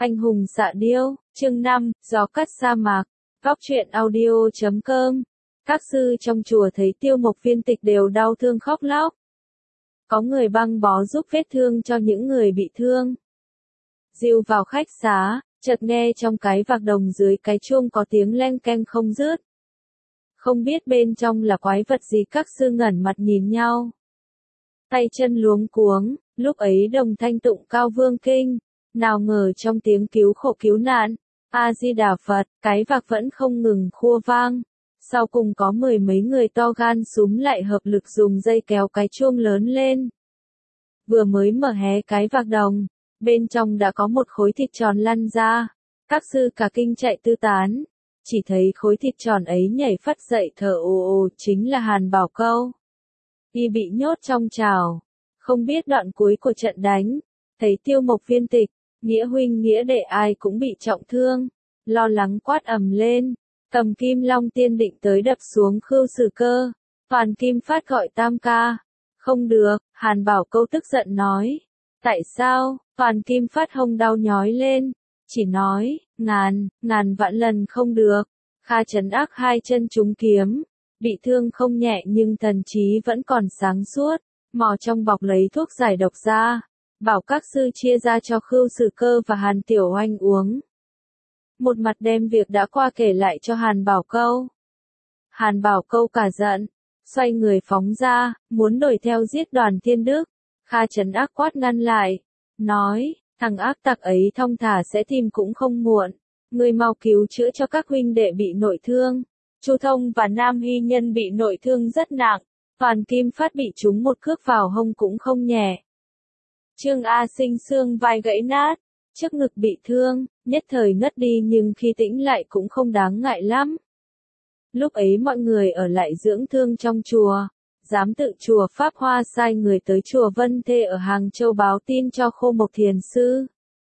Anh hùng xạ điêu, chương 5, gió cắt sa mạc, góc truyện audio.com. Các sư trong chùa thấy Tiêu Mộc Viên Tịch đều đau thương khóc lóc. Có người băng bó giúp vết thương cho những người bị thương. Dìu vào khách xá, chợt nghe trong cái vạc đồng dưới cái chuông có tiếng len keng không dứt. Không biết bên trong là quái vật gì, các sư ngẩn mặt nhìn nhau. Tay chân luống cuống, lúc ấy đồng thanh tụng Cao Vương Kinh, nào ngờ trong tiếng cứu khổ cứu nạn, A-di-đà Phật, cái vạc vẫn không ngừng khua vang. Sau cùng có mười mấy người to gan súm lại hợp lực dùng dây kéo cái chuông lớn lên. Vừa mới mở hé cái vạc đồng, bên trong đã có một khối thịt tròn lăn ra. Các sư cả kinh chạy tứ tán, chỉ thấy khối thịt tròn ấy nhảy phắt dậy thở ồ ồ, chính là Hàn Bảo Câu. Y bị nhốt trong chảo, không biết đoạn cuối của trận đánh, thấy Tiêu Mộc Viên Tịch, nghĩa huynh nghĩa đệ ai cũng bị trọng thương, lo lắng quát ầm lên, cầm Kim Long Tiên định tới đập xuống Khưu Sử Cơ. Toàn Kim Phát gọi tam ca. Không được, Hàn Bảo Câu tức giận nói. Tại sao? Toàn Kim Phát hông đau nhói lên, chỉ nói, ngàn vạn lần không được. Kha Trấn Ác hai chân trúng kiếm, bị thương không nhẹ nhưng thần trí vẫn còn sáng suốt, mò trong bọc lấy thuốc giải độc ra, bảo các sư chia ra cho Khưu Sử Cơ và Hàn Tiểu Oanh uống. Một mặt đem việc đã qua kể lại cho Hàn Bảo Câu. Hàn Bảo Câu cả giận, xoay người phóng ra, muốn đuổi theo giết Đoàn Thiên Đức. Kha Trấn Ác quát ngăn lại, nói, thằng ác tặc ấy thong thả sẽ tìm cũng không muộn, ngươi mau cứu chữa cho các huynh đệ bị nội thương. Chu Thông và Nam Hy Nhân bị nội thương rất nặng, Toàn Kim Phát bị trúng một cước vào hông cũng không nhẹ. Trương A Sinh xương vai gãy nát, trước ngực bị thương, nhất thời ngất đi nhưng khi tĩnh lại cũng không đáng ngại lắm. Lúc ấy mọi người ở lại dưỡng thương trong chùa, giám tự chùa Pháp Hoa sai người tới chùa Vân Thê ở Hàng Châu báo tin cho Khô Mộc Thiền Sư.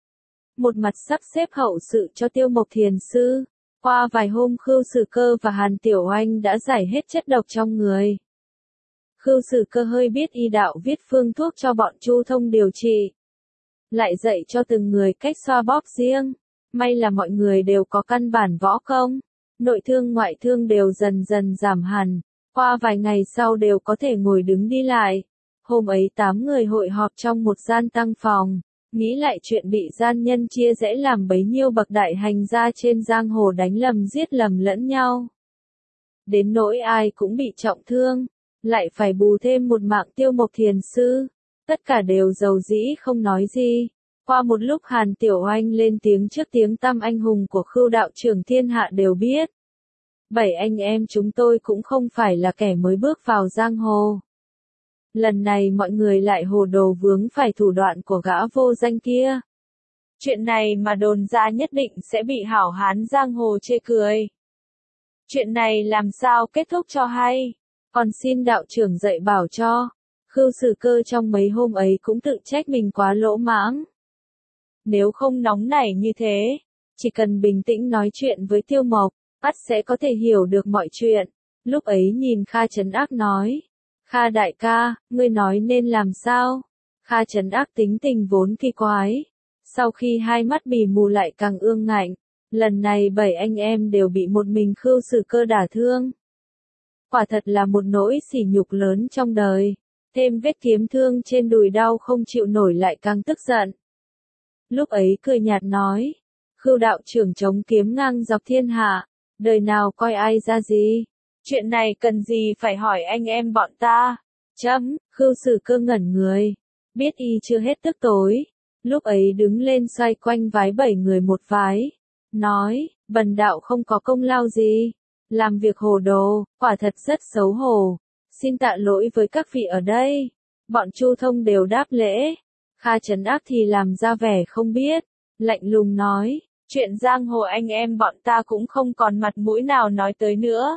Một mặt sắp xếp hậu sự cho Tiêu Mộc Thiền Sư, qua vài hôm Khưu Sử Cơ và Hàn Tiểu Oanh đã giải hết chất độc trong người. Khưu Sử Cơ hơi biết y đạo viết phương thuốc cho bọn Chu Thông điều trị, lại dạy cho từng người cách xoa bóp riêng. May là mọi người đều có căn bản võ công, nội thương ngoại thương đều dần dần giảm hẳn, qua vài ngày sau đều có thể ngồi đứng đi lại. Hôm ấy 8 người hội họp trong một gian tăng phòng, nghĩ lại chuyện bị gian nhân chia rẽ làm bấy nhiêu bậc đại hành gia trên giang hồ đánh lầm giết lầm lẫn nhau. Đến nỗi ai cũng bị trọng thương, lại phải bù thêm một mạng Tiêu Mộc Thiền Sư. Tất cả đều dầu dĩ không nói gì. Qua một lúc Hàn Tiểu Oanh lên tiếng trước tiếng tăm anh hùng của Khưu đạo trưởng thiên hạ đều biết. 7 anh em chúng tôi cũng không phải là kẻ mới bước vào giang hồ. Lần này mọi người lại hồ đồ vướng phải thủ đoạn của gã vô danh kia. Chuyện này mà đồn ra nhất định sẽ bị hảo hán giang hồ chê cười. Chuyện này làm sao kết thúc cho hay, còn xin đạo trưởng dạy bảo cho. Khưu Sử Cơ trong mấy hôm ấy cũng tự trách mình quá lỗ mãng. Nếu không nóng nảy như thế, chỉ cần bình tĩnh nói chuyện với Tiêu Mộc, ắt sẽ có thể hiểu được mọi chuyện. Lúc ấy nhìn Kha Trấn Ác nói, Kha đại ca, ngươi nói nên làm sao? Kha Trấn Ác tính tình vốn kỳ quái, sau khi hai mắt bì mù lại càng ương ngạnh. Lần này 7 anh em đều bị một mình Khưu Sử Cơ đả thương. Quả thật là một nỗi sỉ nhục lớn trong đời. Thêm vết kiếm thương trên đùi đau không chịu nổi lại càng tức giận. Lúc ấy cười nhạt nói, Khưu đạo trưởng chống kiếm ngang dọc thiên hạ, đời nào coi ai ra gì, chuyện này cần gì phải hỏi anh em bọn ta. Khưu Sử Cơ ngẩn người, biết y chưa hết tức tối, lúc ấy đứng lên xoay quanh vái 7 người một vái, nói, bần đạo không có công lao gì, làm việc hồ đồ, quả thật rất xấu hổ. Xin tạ lỗi với các vị ở đây. Bọn Chu Thông đều đáp lễ. Kha Trấn Ác thì làm ra vẻ không biết, lạnh lùng nói, chuyện giang hồ anh em bọn ta cũng không còn mặt mũi nào nói tới nữa.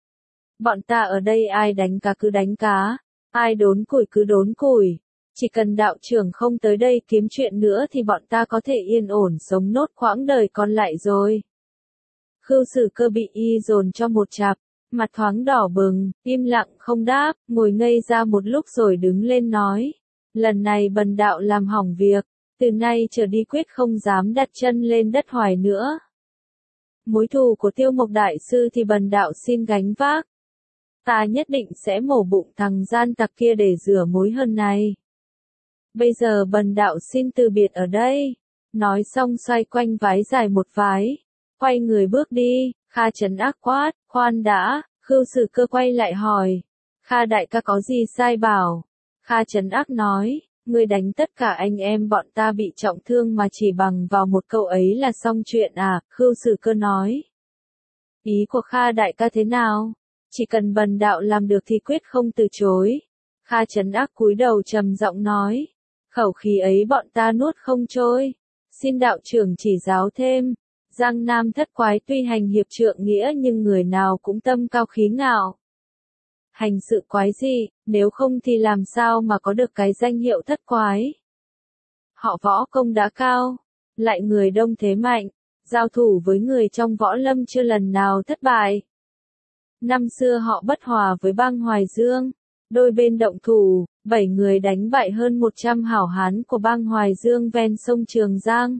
Bọn ta ở đây ai đánh cá cứ đánh cá, ai đốn củi cứ đốn củi. Chỉ cần đạo trưởng không tới đây kiếm chuyện nữa thì bọn ta có thể yên ổn sống nốt quãng đời còn lại rồi. Khưu Sử Cơ bị y dồn cho một chặp. Mặt thoáng đỏ bừng, im lặng không đáp, ngồi ngây ra một lúc rồi đứng lên nói. Lần này bần đạo làm hỏng việc, Từ nay trở đi quyết không dám đặt chân lên đất Hoài nữa. Mối thù của Tiêu Mộc Đại Sư thì bần đạo xin gánh vác. Ta nhất định sẽ mổ bụng thằng gian tặc kia để rửa mối hờn này. Bây giờ bần đạo xin từ biệt ở đây. Nói xong xoay quanh vái dài một vái. Quay người bước đi, Kha Trấn Ác quát, khoan đã, Khưu Sử Cơ quay lại hỏi. Kha đại ca có gì sai bảo? Kha Trấn Ác nói, ngươi đánh tất cả anh em bọn ta bị trọng thương mà chỉ bằng vào một câu ấy là xong chuyện à? Khưu Sử Cơ nói. Ý của Kha đại ca thế nào? Chỉ cần bần đạo làm được thì quyết không từ chối. Kha Trấn Ác cúi đầu trầm giọng nói. Khẩu khí ấy bọn ta nuốt không trôi. Xin đạo trưởng chỉ giáo thêm. Giang Nam Thất Quái tuy hành hiệp trượng nghĩa nhưng người nào cũng tâm cao khí ngạo. Hành sự quái dị, nếu không thì làm sao mà có được cái danh hiệu thất quái. Họ võ công đã cao, lại người đông thế mạnh, giao thủ với người trong võ lâm chưa lần nào thất bại. Năm xưa họ bất hòa với bang Hoài Dương, đôi bên động thủ, 7 người đánh bại hơn 100 hảo hán của bang Hoài Dương ven sông Trường Giang.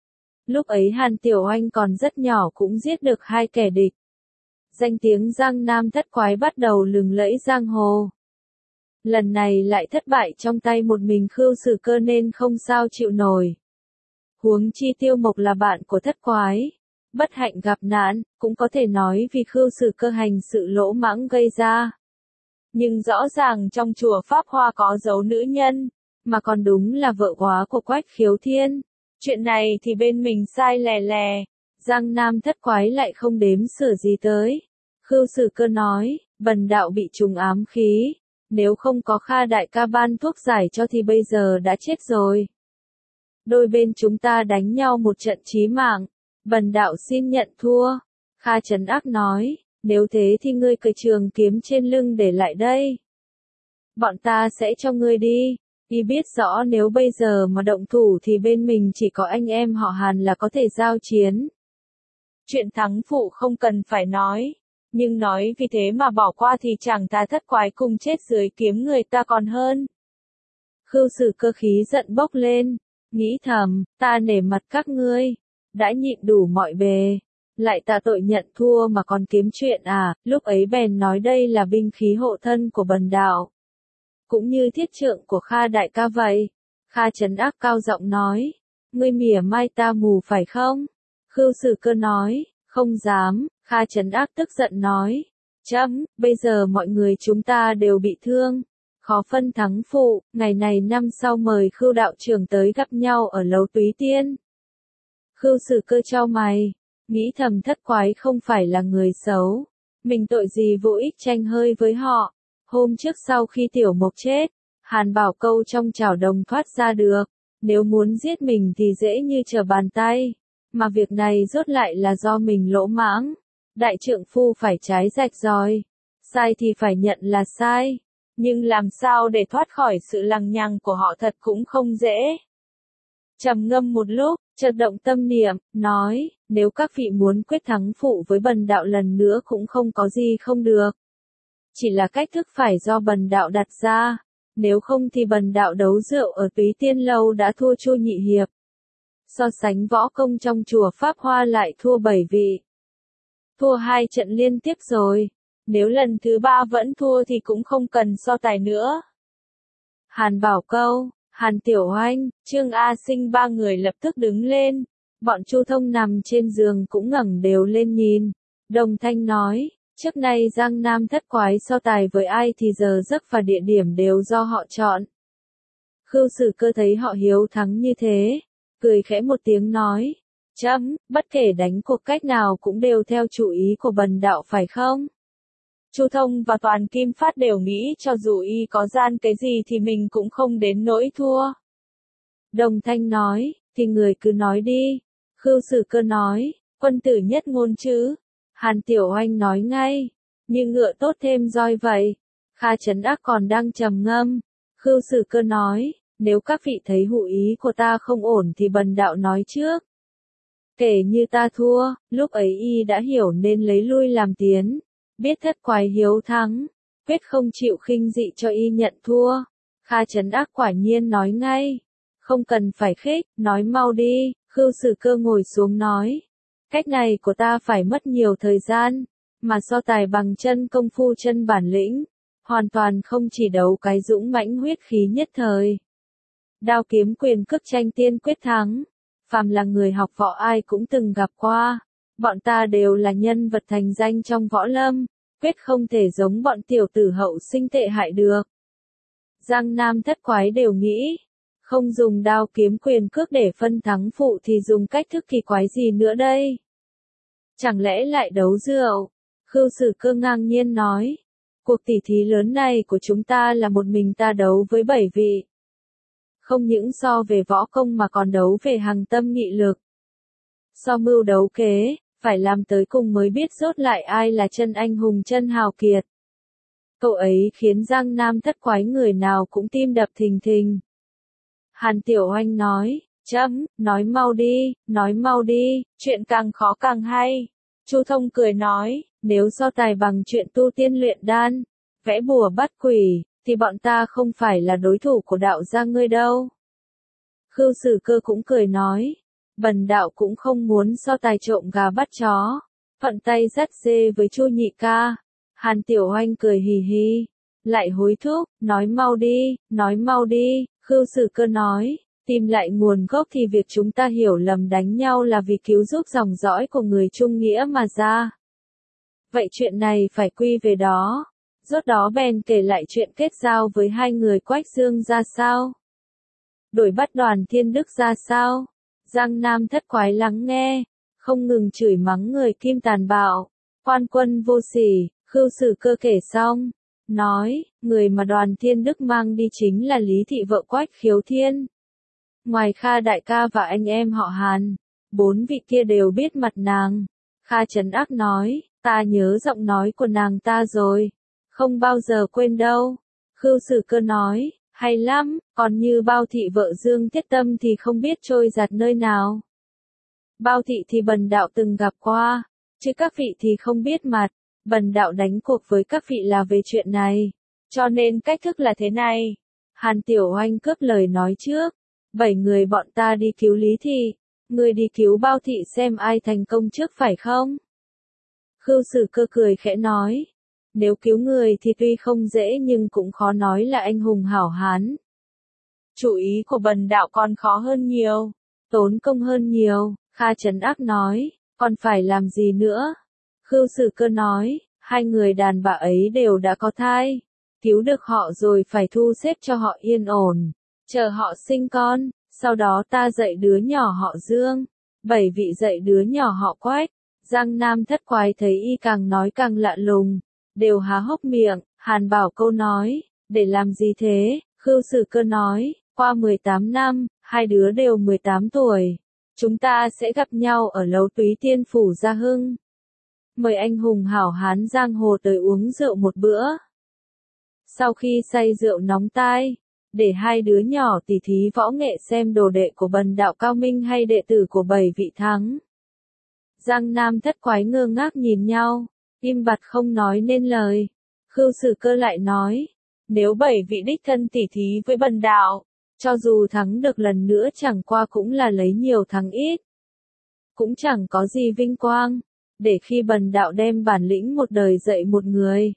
Lúc ấy Hàn Tiểu Oanh còn rất nhỏ cũng giết được 2 kẻ địch. Danh tiếng Giang Nam Thất Quái bắt đầu lừng lẫy giang hồ. Lần này lại thất bại trong tay một mình Khưu Sử Cơ nên không sao chịu nổi. Huống chi Tiêu Mộc là bạn của Thất Quái. Bất hạnh gặp nạn, cũng có thể nói vì Khưu Sử Cơ hành sự lỗ mãng gây ra. Nhưng rõ ràng trong chùa Pháp Hoa có dấu nữ nhân, mà còn đúng là vợ quá của Quách Khiếu Thiên. Chuyện này thì bên mình sai lè lè. Giang Nam Thất Quái lại không đếm xỉa gì tới. Khưu Sử Cơ nói, bần đạo bị trùng ám khí. Nếu không có Kha đại ca ban thuốc giải cho thì bây giờ đã chết rồi. Đôi bên chúng ta đánh nhau một trận chí mạng. Bần đạo xin nhận thua. Kha Trấn Ác nói, nếu thế thì ngươi cởi trường kiếm trên lưng để lại đây. Bọn ta sẽ cho ngươi đi. Y biết rõ nếu bây giờ mà động thủ thì bên mình chỉ có anh em họ Hàn là có thể giao chiến. Chuyện thắng phụ không cần phải nói. Nhưng nói vì thế mà bỏ qua thì chẳng ta Thất Quái cùng chết dưới kiếm người ta còn hơn. Khưu Sử Cơ khí giận bốc lên. Nghĩ thầm, ta nể mặt các ngươi. Đã nhịn đủ mọi bề. Lại tạ tội nhận thua mà còn kiếm chuyện à, lúc ấy bèn nói đây là binh khí hộ thân của bần đạo. Cũng như thiết trượng của Kha đại ca vậy. Kha Trấn Ác cao giọng nói. Ngươi mỉa mai ta mù phải không? Khưu Sử Cơ nói, không dám. Kha Trấn Ác tức giận nói. Chấm, bây giờ mọi người chúng ta đều bị thương. Khó phân thắng phụ, ngày này năm sau mời Khưu đạo trưởng tới gặp nhau ở lầu Túy Tiên. Khưu Sử Cơ chau mày. Nghĩ thầm Thất Quái không phải là người xấu. Mình tội gì vô ích tranh hơi với họ. Hôm trước sau khi Tiểu Mộc chết, Hàn Bảo Câu trong chảo đồng thoát ra được. Nếu muốn giết mình thì dễ như trở bàn tay. Mà việc này rốt lại là do mình lỗ mãng. Đại trượng phu phải trái rạch ròi. Sai thì phải nhận là sai. Nhưng làm sao để thoát khỏi sự lằng nhằng của họ thật cũng không dễ. Trầm ngâm một lúc, chợt động tâm niệm, nói, nếu các vị muốn quyết thắng phụ với bần đạo lần nữa cũng không có gì không được. Chỉ là cách thức phải do bần đạo đặt ra, nếu không thì bần đạo đấu rượu ở Túy Tiên Lâu đã thua Chu Nhị Hiệp. So sánh võ công trong chùa Pháp Hoa lại thua 7 vị. Thua 2 trận liên tiếp rồi, nếu lần thứ 3 vẫn thua thì cũng không cần so tài nữa. Hàn Bảo Câu, Hàn Tiểu Oanh, Trương A Sinh 3 người lập tức đứng lên. Bọn Chu Thông nằm trên giường cũng ngẩng đều lên nhìn. Đồng thanh nói, trước nay Giang Nam Thất Quái so tài với ai thì giờ giấc và địa điểm đều do họ chọn. Khưu Sử Cơ thấy họ hiếu thắng như thế, cười khẽ một tiếng nói, chấm, bất kể đánh cuộc cách nào cũng đều theo chủ ý của bần đạo phải không? Chu Thông và Toàn Kim Phát đều nghĩ cho dù y có gian cái gì thì mình cũng không đến nỗi thua. Đồng thanh nói, thì người cứ nói đi. Khưu Sử Cơ nói, quân tử nhất ngôn chứ. Hàn Tiểu Oanh nói ngay, như ngựa tốt thêm roi vậy. Kha Trấn Ác còn đang trầm ngâm. Khưu Sử Cơ nói, nếu các vị thấy hụ ý của ta không ổn thì bần đạo nói trước. Kể như ta thua, lúc ấy y đã hiểu nên lấy lui làm tiến. Biết Thất Quái hiếu thắng, quyết không chịu khinh dị cho y nhận thua. Kha Trấn Ác quả nhiên nói ngay, Không cần phải khích, nói mau đi, Khưu Sử Cơ ngồi xuống nói. Cách này của ta phải mất nhiều thời gian, mà so tài bằng chân công phu chân bản lĩnh, hoàn toàn không chỉ đấu cái dũng mãnh huyết khí nhất thời. Đao kiếm quyền cước tranh tiên quyết thắng, phàm là người học võ ai cũng từng gặp qua, bọn ta đều là nhân vật thành danh trong võ lâm, quyết không thể giống bọn tiểu tử hậu sinh tệ hại được. Giang Nam Thất Quái đều nghĩ, không dùng đao kiếm quyền cước để phân thắng phụ thì dùng cách thức kỳ quái gì nữa đây? Chẳng lẽ lại đấu rượu? Khưu Sử Cơ ngang nhiên nói, cuộc tỉ thí lớn này của chúng ta là một mình ta đấu với 7 vị. Không những so về võ công mà còn đấu về hằng tâm nghị lực. So mưu đấu kế, phải làm tới cùng mới biết rốt lại ai là chân anh hùng chân hào kiệt. Cậu ấy khiến Giang Nam Thất Quái người nào cũng tim đập thình thình. Hàn Tiểu Oanh nói, chấm, nói mau đi, chuyện càng khó càng hay. Chu Thông cười nói, nếu so tài bằng chuyện tu tiên luyện đan, vẽ bùa bắt quỷ, thì bọn ta không phải là đối thủ của đạo gia ngươi đâu. Khưu Sử Cơ cũng cười nói, bần đạo cũng không muốn so tài trộm gà bắt chó, thuận tay dắt dê với Chu nhị ca. Hàn Tiểu Oanh cười hì hì, lại hối thúc, nói mau đi, Khưu Sử Cơ nói, tìm lại nguồn gốc thì việc chúng ta hiểu lầm đánh nhau là vì cứu giúp dòng dõi của người Trung Nghĩa mà ra. Vậy chuyện này phải quy về đó. Rốt đó bèn kể lại chuyện kết giao với hai người Quách Dương ra sao. Đuổi bắt Đoàn Thiên Đức ra sao. Giang Nam Thất Quái lắng nghe, không ngừng chửi mắng người Kim tàn bạo, quan quân vô sỉ. Khưu Sử Cơ kể xong, nói, người mà Đoàn Thiên Đức mang đi chính là Lý Thị vợ Quách Khiếu Thiên. Ngoài Kha đại ca và anh em họ Hàn, 4 vị kia đều biết mặt nàng. Kha trấn ác nói, ta nhớ giọng nói của nàng ta rồi, không bao giờ quên đâu. Khưu Sử Cơ nói, hay lắm, còn như Bao Thị vợ Dương Thiết Tâm thì không biết trôi giạt nơi nào. Bao Thị thì bần đạo từng gặp qua, chứ các vị thì không biết mặt. Bần đạo đánh cuộc với các vị là về chuyện này, cho nên cách thức là thế này. Hàn Tiểu Oanh cướp lời nói trước, 7 người bọn ta đi cứu Lý Thị, người đi cứu Bao Thị xem ai thành công trước phải không? Khưu Sử Cơ cười khẽ nói, nếu cứu người thì tuy không dễ nhưng cũng khó nói là anh hùng hảo hán. Chủ ý của bần đạo còn khó hơn nhiều, tốn công hơn nhiều. Kha trấn ác nói, còn phải làm gì nữa? Khưu Sử Cơ nói, hai người đàn bà ấy đều đã có thai, cứu được họ rồi phải thu xếp cho họ yên ổn, chờ họ sinh con, sau đó ta dạy đứa nhỏ họ Dương, 7 vị dạy đứa nhỏ họ Quách. Giang Nam Thất Quái thấy y càng nói càng lạ lùng, đều há hốc miệng. Hàn Bảo Câu nói, để làm gì thế? Khưu Sử Cơ nói, qua 18 năm, hai đứa đều 18 tuổi, chúng ta sẽ gặp nhau ở Lấu Túy Tiên Phủ Gia Hưng. Mời anh hùng hảo hán giang hồ tới uống rượu một bữa. Sau khi say rượu nóng tai, để hai đứa nhỏ tỉ thí võ nghệ xem đồ đệ của bần đạo cao minh hay đệ tử của 7 vị thắng. Giang Nam Thất Quái ngơ ngác nhìn nhau, im bặt không nói nên lời. Khưu Sử Cơ lại nói, nếu 7 vị đích thân tỉ thí với bần đạo, cho dù thắng được lần nữa chẳng qua cũng là lấy nhiều thắng ít, cũng chẳng có gì vinh quang. Để khi bần đạo đem bản lĩnh một đời dạy một người,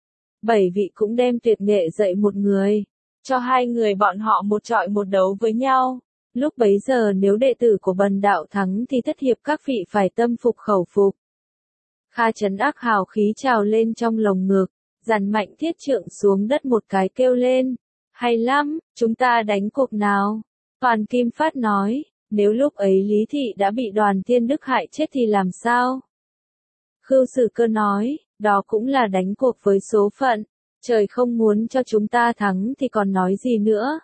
7 vị cũng đem tuyệt nghệ dạy một người, cho hai người bọn họ một trọi một đấu với nhau. Lúc bấy giờ nếu đệ tử của bần đạo thắng thì thất hiệp các vị phải tâm phục khẩu phục. Kha trấn ác hào khí trào lên trong lồng ngực, dàn mạnh thiết trượng xuống đất một cái kêu lên, hay lắm, chúng ta đánh cuộc nào. Toàn Kim Phát nói, nếu lúc ấy Lý Thị đã bị Đoàn Thiên Đức hại chết thì làm sao? Khưu Sử Cơ nói, đó cũng là đánh cuộc với số phận, trời không muốn cho chúng ta thắng thì còn nói gì nữa.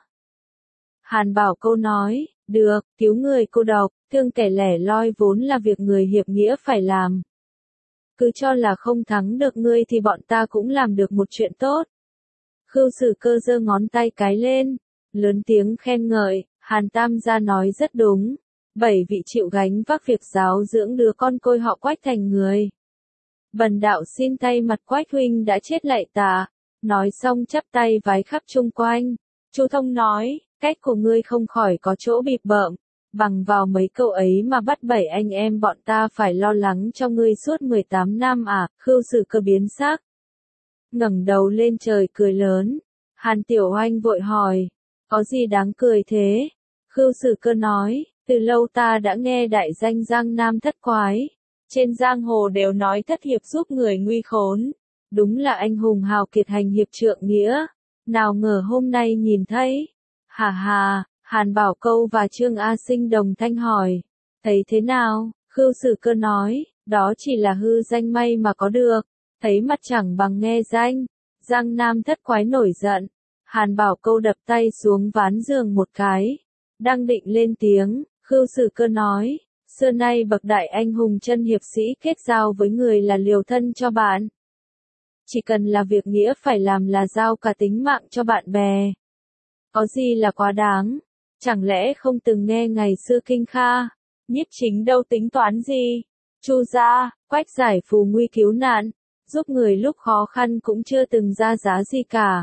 Hàn Bảo Câu nói, được, cứu người cô độc, thương kẻ lẻ loi vốn là việc người hiệp nghĩa phải làm. Cứ cho là không thắng được ngươi thì bọn ta cũng làm được một chuyện tốt. Khưu Sử Cơ giơ ngón tay cái lên, lớn tiếng khen ngợi, Hàn Tam gia nói rất đúng. 7 vị chịu gánh vác việc giáo dưỡng đứa con côi họ Quách thành người. Bần đạo xin thay mặt Quách huynh đã chết lạy tạ. Nói xong chắp tay vái khắp chung quanh. Chu Thông nói, Cách của ngươi không khỏi có chỗ bịp bợm, bằng vào mấy câu ấy mà bắt 7 anh em bọn ta phải lo lắng cho ngươi suốt 18 năm à, Khưu Sử Cơ biến sắc. Ngẩng đầu lên trời cười lớn, Hàn Tiểu Oanh vội hỏi, có gì đáng cười thế? Khưu Sử Cơ nói, từ lâu ta đã nghe đại danh Giang Nam Thất Quái, trên giang hồ đều nói thất hiệp giúp người nguy khốn, đúng là anh hùng hào kiệt hành hiệp trượng nghĩa, nào ngờ hôm nay nhìn thấy. Hà hà, Hàn Bảo Câu và Trương A Sinh đồng thanh hỏi, thấy thế nào? Khưu Sử Cơ nói, đó chỉ là hư danh may mà có được, thấy mặt chẳng bằng nghe danh. Giang Nam Thất Quái nổi giận, Hàn Bảo Câu đập tay xuống ván giường một cái, đang định lên tiếng, Khưu Sử Cơ nói, xưa nay bậc đại anh hùng chân hiệp sĩ kết giao với người là liều thân cho bạn. Chỉ cần là việc nghĩa phải làm là giao cả tính mạng cho bạn bè. Có gì là quá đáng? Chẳng lẽ không từng nghe ngày xưa Kinh Kha, Nhiếp Chính đâu tính toán gì? Chu gia, Quách giải phù nguy cứu nạn, giúp người lúc khó khăn cũng chưa từng ra giá gì cả.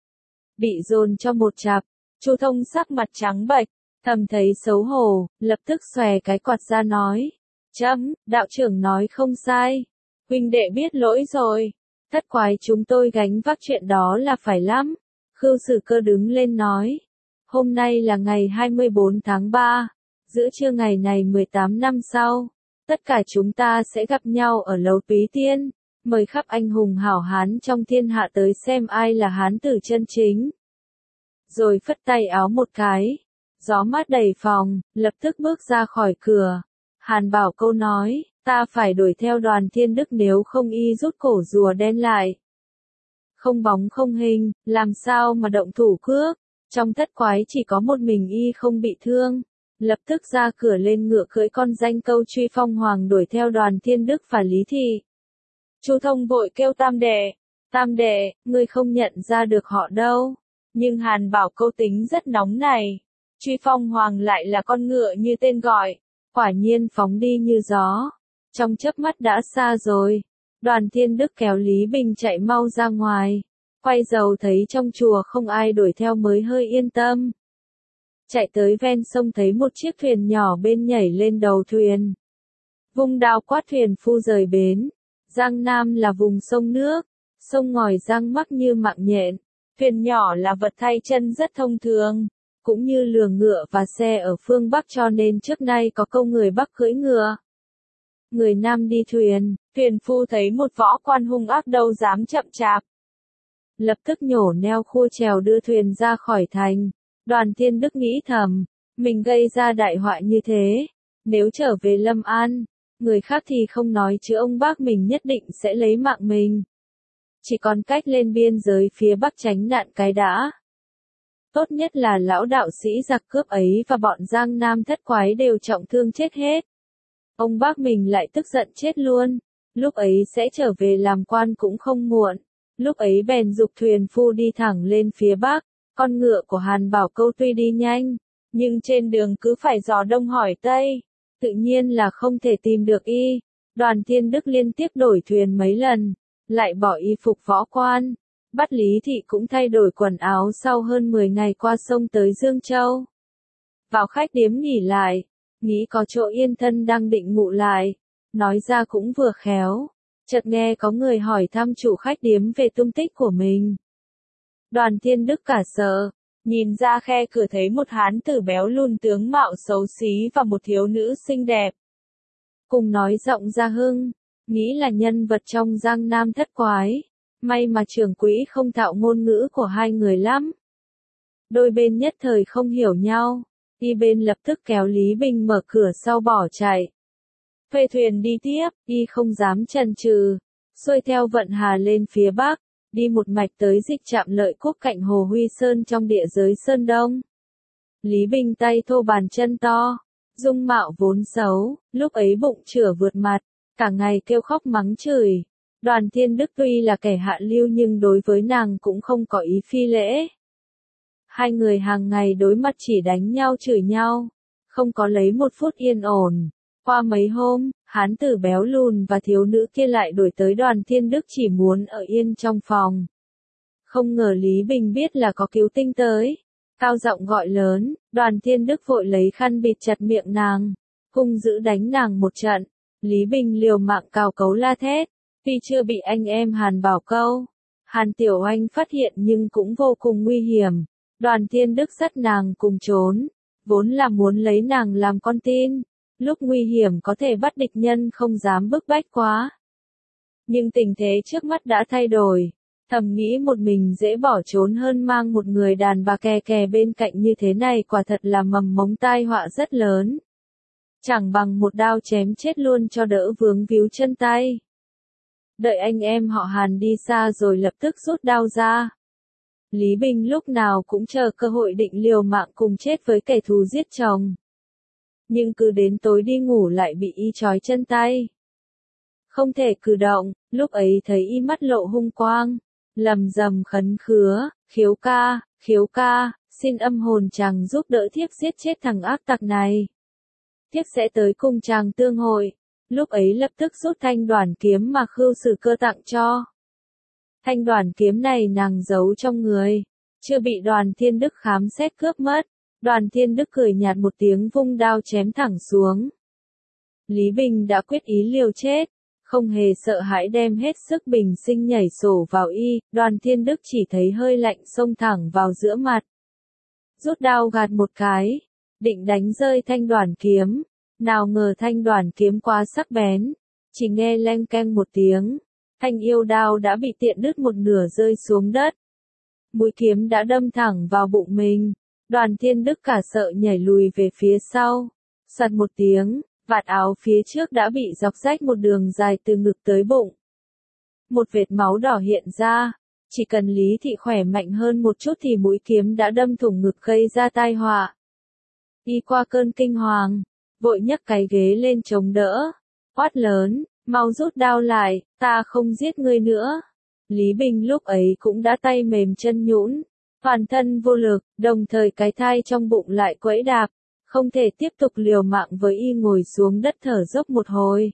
Bị dồn cho một chặp, Chu Thông sắc mặt trắng bệch, thầm thấy xấu hổ, lập tức xòe cái quạt ra nói, đạo trưởng nói không sai, huynh đệ biết lỗi rồi, Thất Quái chúng tôi gánh vác chuyện đó là phải lắm. Khưu Sử Cơ đứng lên nói, hôm nay là ngày 24 tháng 3, giữa trưa ngày này 18 năm sau, tất cả chúng ta sẽ gặp nhau ở lầu Túy Tiên, mời khắp anh hùng hảo hán trong thiên hạ tới xem ai là hán tử chân chính. Rồi phất tay áo một cái, gió mát đầy phòng, lập tức bước ra khỏi cửa. Hàn Bảo Câu nói, ta phải đuổi theo Đoàn Thiên Đức nếu không y rút cổ rùa đen lại. Không bóng không hình, làm sao mà động thủ cướp, trong Thất Quái chỉ có một mình y không bị thương. Lập tức ra cửa lên ngựa cưỡi con danh câu truy phong hoàng đuổi theo Đoàn Thiên Đức và Lý Thị. Chu Thông vội kêu Tam đệ, ngươi không nhận ra được họ đâu. Nhưng Hàn Bảo Câu tính rất nóng này. Truy phong hoàng lại là con ngựa như tên gọi, quả nhiên phóng đi như gió. Trong chớp mắt đã xa rồi. Đoàn Thiên Đức kéo Lý Bình chạy mau ra ngoài. Quay đầu thấy trong chùa không ai đuổi theo mới hơi yên tâm. Chạy tới ven sông thấy một chiếc thuyền nhỏ bên nhảy lên đầu thuyền. Vung đao quát thuyền phu rời bến. Giang Nam là vùng sông nước, sông ngòi giang mắc như mạng nhện. Thuyền nhỏ là vật thay chân rất thông thường, cũng như lừa ngựa và xe ở phương Bắc cho nên trước nay có câu người Bắc cưỡi ngựa, người Nam đi thuyền. Thuyền phu thấy một võ quan hung ác đâu dám chậm chạp. Lập tức nhổ neo khua chèo đưa thuyền ra khỏi thành. Đoàn Thiên Đức nghĩ thầm, mình gây ra đại họa như thế, nếu trở về Lâm An, người khác thì không nói chứ ông bác mình nhất định sẽ lấy mạng mình. Chỉ còn cách lên biên giới phía Bắc tránh nạn cái đã. Tốt nhất là lão đạo sĩ giặc cướp ấy và bọn Giang Nam Thất Quái đều trọng thương chết hết. Ông bác mình lại tức giận chết luôn, lúc ấy sẽ trở về làm quan cũng không muộn. Lúc ấy bèn giục thuyền phu đi thẳng lên phía Bắc. Con ngựa của Hàn Bảo Câu tuy đi nhanh, nhưng trên đường cứ phải dò đông hỏi tây, tự nhiên là không thể tìm được y. Đoàn Thiên Đức liên tiếp đổi thuyền mấy lần, lại bỏ y phục võ quan, bắt Lý Thị cũng thay đổi quần áo sau hơn 10 ngày qua sông tới Dương Châu. Vào khách điếm nghỉ lại, nghĩ có chỗ yên thân đang định ngụ lại, nói ra cũng vừa khéo, chợt nghe có người hỏi thăm chủ khách điếm về tung tích của mình. Đoàn Thiên Đức cả sợ, nhìn ra khe cửa thấy một hán tử béo lùn tướng mạo xấu xí và một thiếu nữ xinh đẹp. Cùng nói giọng ra hưng, nghĩ là nhân vật trong Giang Nam Thất Quái, may mà trưởng quỹ không thạo ngôn ngữ của hai người lắm. Đôi bên nhất thời không hiểu nhau, y bên lập tức kéo Lý Bình mở cửa sau bỏ chạy. Thuê thuyền đi tiếp, y không dám chần chừ, xuôi theo vận hà lên phía Bắc. Đi một mạch tới dịch trạm Lợi Quốc cạnh Hồ Huy Sơn trong địa giới Sơn Đông. Lý Bình tay thô bàn chân to, dung mạo vốn xấu, lúc ấy bụng chửa vượt mặt, cả ngày kêu khóc mắng chửi. Đoàn Thiên Đức tuy là kẻ hạ lưu nhưng đối với nàng cũng không có ý phi lễ. Hai người hàng ngày đối mặt chỉ đánh nhau chửi nhau, không có lấy một phút yên ổn. Qua mấy hôm, hán tử béo lùn và thiếu nữ kia lại đuổi tới Đoàn Thiên Đức chỉ muốn ở yên trong phòng. Không ngờ Lý Bình biết là có cứu tinh tới, cao giọng gọi lớn, Đoàn Thiên Đức vội lấy khăn bịt chặt miệng nàng, hung dữ đánh nàng một trận. Lý Bình liều mạng cào cấu la thét, tuy chưa bị anh em Hàn Bảo câu, Hàn Tiểu Anh phát hiện nhưng cũng vô cùng nguy hiểm. Đoàn Thiên Đức dắt nàng cùng trốn, vốn là muốn lấy nàng làm con tin, lúc nguy hiểm có thể bắt địch nhân không dám bức bách quá. Nhưng tình thế trước mắt đã thay đổi, thầm nghĩ một mình dễ bỏ trốn hơn mang một người đàn bà kè kè bên cạnh như thế này quả thật là mầm mống tai họa rất lớn. Chẳng bằng một đao chém chết luôn cho đỡ vướng víu chân tay. Đợi anh em họ Hàn đi xa rồi lập tức rút đao ra. Lý Bình lúc nào cũng chờ cơ hội định liều mạng cùng chết với kẻ thù giết chồng. Nhưng cứ đến tối đi ngủ lại bị y trói chân tay. Không thể cử động, lúc ấy thấy y mắt lộ hung quang, lầm rầm khấn khứa, khiếu ca, xin âm hồn chàng giúp đỡ thiếp giết chết thằng ác tặc này. Thiếp sẽ tới cùng chàng tương hội, lúc ấy lập tức rút thanh đoản kiếm mà Khưu Sử Cơ tặng cho. Thanh đoản kiếm này nàng giấu trong người, chưa bị Đoàn Thiên Đức khám xét cướp mất. Đoàn Thiên Đức cười nhạt một tiếng vung đao chém thẳng xuống. Lý Bình đã quyết ý liều chết, không hề sợ hãi đem hết sức bình sinh nhảy sổ vào y, Đoàn Thiên Đức chỉ thấy hơi lạnh xông thẳng vào giữa mặt. Rút đao gạt một cái, định đánh rơi thanh đoản kiếm, nào ngờ thanh đoản kiếm quá sắc bén, chỉ nghe leng keng một tiếng, thanh yêu đao đã bị tiện đứt một nửa rơi xuống đất. Mũi kiếm đã đâm thẳng vào bụng mình, Đoàn Thiên Đức cả sợ nhảy lùi về phía sau, sạt một tiếng, vạt áo phía trước đã bị dọc rách một đường dài từ ngực tới bụng. Một vệt máu đỏ hiện ra, chỉ cần Lý Thị khỏe mạnh hơn một chút thì mũi kiếm đã đâm thủng ngực gây ra tai họa. Y qua cơn kinh hoàng, vội nhấc cái ghế lên chống đỡ, quát lớn, mau rút đao lại, ta không giết ngươi nữa. Lý Bình lúc ấy cũng đã tay mềm chân nhũn, toàn thân vô lực, đồng thời cái thai trong bụng lại quẫy đạp, không thể tiếp tục liều mạng với y ngồi xuống đất thở dốc một hồi.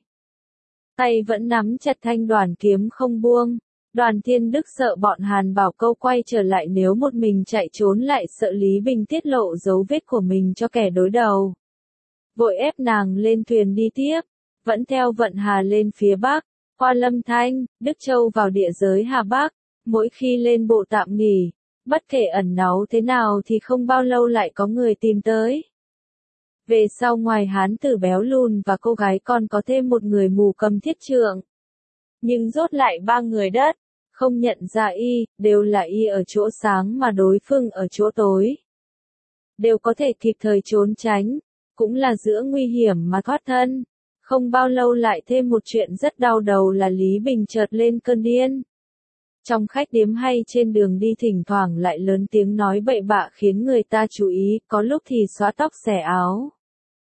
Tay vẫn nắm chặt thanh đoản kiếm không buông. Đoàn Thiên Đức sợ bọn Hàn Bảo Câu quay trở lại nếu một mình chạy trốn lại sợ Lý Bình tiết lộ dấu vết của mình cho kẻ đối đầu. Vội ép nàng lên thuyền đi tiếp, vẫn theo vận hà lên phía Bắc, qua Lâm Thanh, Đức Châu vào địa giới Hà Bắc, mỗi khi lên bộ tạm nghỉ, bất kể ẩn náu thế nào thì không bao lâu lại có người tìm tới. Về sau ngoài hán tử béo lùn và cô gái còn có thêm một người mù cầm thiết trượng. Nhưng rốt lại ba người đất, không nhận ra y, đều là y ở chỗ sáng mà đối phương ở chỗ tối. Đều có thể kịp thời trốn tránh, cũng là giữa nguy hiểm mà thoát thân. Không bao lâu lại thêm một chuyện rất đau đầu là Lý Bình chợt lên cơn điên. Trong khách điếm hay trên đường đi thỉnh thoảng lại lớn tiếng nói bậy bạ khiến người ta chú ý, có lúc thì xóa tóc xẻ áo.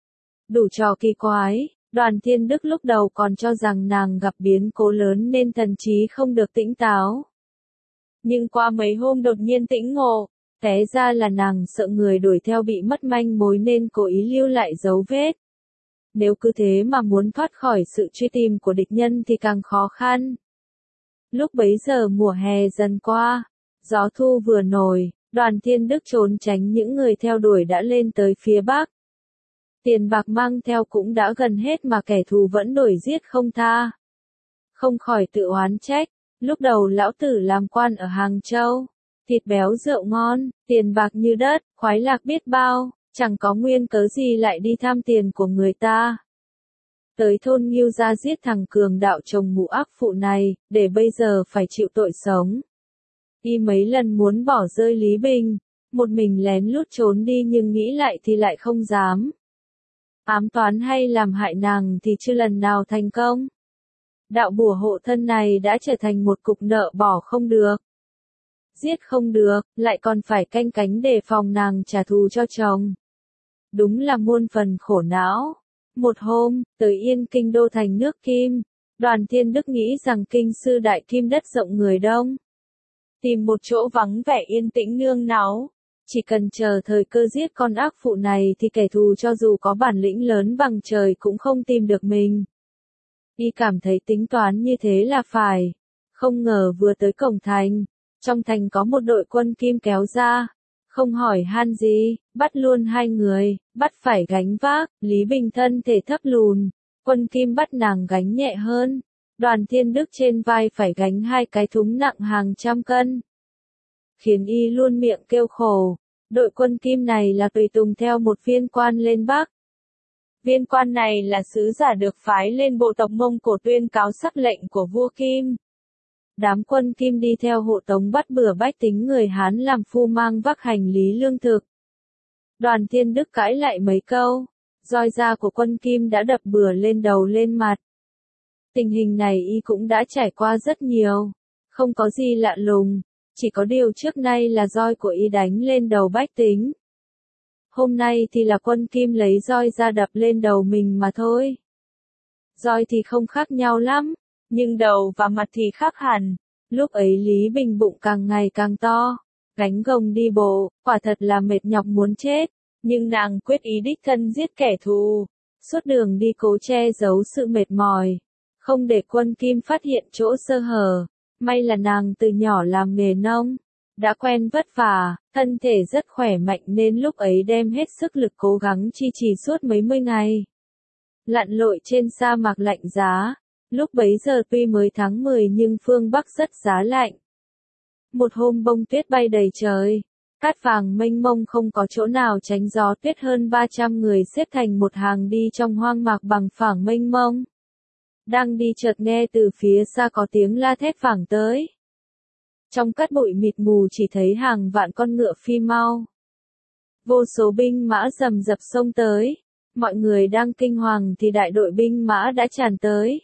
Đủ trò kỳ quái. Đoàn Thiên Đức lúc đầu còn cho rằng nàng gặp biến cố lớn nên thần trí không được tĩnh táo. Nhưng qua mấy hôm đột nhiên tĩnh ngộ, té ra là nàng sợ người đuổi theo bị mất manh mối nên cố ý lưu lại dấu vết. Nếu cứ thế mà muốn thoát khỏi sự truy tìm của địch nhân thì càng khó khăn. Lúc bấy giờ mùa hè dần qua, gió thu vừa nổi, Đoàn Thiên Đức trốn tránh những người theo đuổi đã lên tới phía Bắc. Tiền bạc mang theo cũng đã gần hết mà kẻ thù vẫn đuổi giết không tha. Không khỏi tự oán trách, lúc đầu lão tử làm quan ở Hàng Châu, thịt béo rượu ngon, tiền bạc như đất, khoái lạc biết bao, chẳng có nguyên cớ gì lại đi tham tiền của người ta. Tới thôn Nghiêu ra giết thằng cường đạo chồng mụ ác phụ này, để bây giờ phải chịu tội sống. Y mấy lần muốn bỏ rơi Lý Bình, một mình lén lút trốn đi nhưng nghĩ lại thì lại không dám. Ám toán hay làm hại nàng thì chưa lần nào thành công. Đạo bùa hộ thân này đã trở thành một cục nợ bỏ không được. Giết không được, lại còn phải canh cánh đề phòng nàng trả thù cho chồng. Đúng là muôn phần khổ não. Một hôm, tới Yên Kinh đô thành nước Kim, Đoàn Thiên Đức nghĩ rằng kinh sư đại kim đất rộng người đông. Tìm một chỗ vắng vẻ yên tĩnh nương náu. Chỉ cần chờ thời cơ giết con ác phụ này thì kẻ thù cho dù có bản lĩnh lớn bằng trời cũng không tìm được mình. Y cảm thấy tính toán như thế là phải. Không ngờ vừa tới cổng thành, trong thành có một đội quân Kim kéo ra. không hỏi han gì, bắt luôn hai người, bắt phải gánh vác, Lý Bình thân thể thấp lùn, Quân Kim bắt nàng gánh nhẹ hơn, Đoàn Thiên Đức trên vai phải gánh hai cái thúng nặng hàng trăm cân. Khiến y luôn miệng kêu khổ, đội Quân Kim này là tùy tùng theo một viên quan lên Bắc. Viên quan này là sứ giả được phái lên bộ tộc Mông Cổ tuyên cáo sắc lệnh của vua Kim. Đám Quân Kim đi theo hộ tống bắt bừa bách tính người Hán làm phu mang vác hành lý lương thực. Đoàn Thiên Đức cãi lại mấy câu, roi da của Quân Kim đã đập bừa lên đầu lên mặt. Tình hình này y cũng đã trải qua rất nhiều, không có gì lạ lùng, chỉ có điều trước nay là roi của y đánh lên đầu bách tính. Hôm nay thì là Quân Kim lấy roi ra đập lên đầu mình mà thôi. Roi thì không khác nhau lắm, nhưng đầu và mặt thì khác hẳn. Lúc ấy Lý Bình bụng càng ngày càng to, gánh gồng đi bộ, quả thật là mệt nhọc muốn chết, nhưng nàng quyết ý đích thân giết kẻ thù. Suốt đường đi cố che giấu sự mệt mỏi, không để Quân Kim phát hiện chỗ sơ hở. May là nàng từ nhỏ làm nghề nông, đã quen vất vả, thân thể rất khỏe mạnh nên lúc ấy đem hết sức lực cố gắng chi trì suốt mấy mươi ngày. Lặn lội trên sa mạc lạnh giá, lúc bấy giờ tuy mới tháng 10 nhưng phương Bắc rất giá lạnh. Một hôm bông tuyết bay đầy trời, cát vàng mênh mông không có chỗ nào tránh gió tuyết, hơn 300 người xếp thành một hàng đi trong hoang mạc bằng phẳng mênh mông. Đang đi chợt nghe từ phía xa có tiếng la thét vẳng tới. Trong cát bụi mịt mù chỉ thấy hàng vạn con ngựa phi mau. Vô số binh mã rầm rập xông tới, mọi người đang kinh hoàng thì đại đội binh mã đã tràn tới.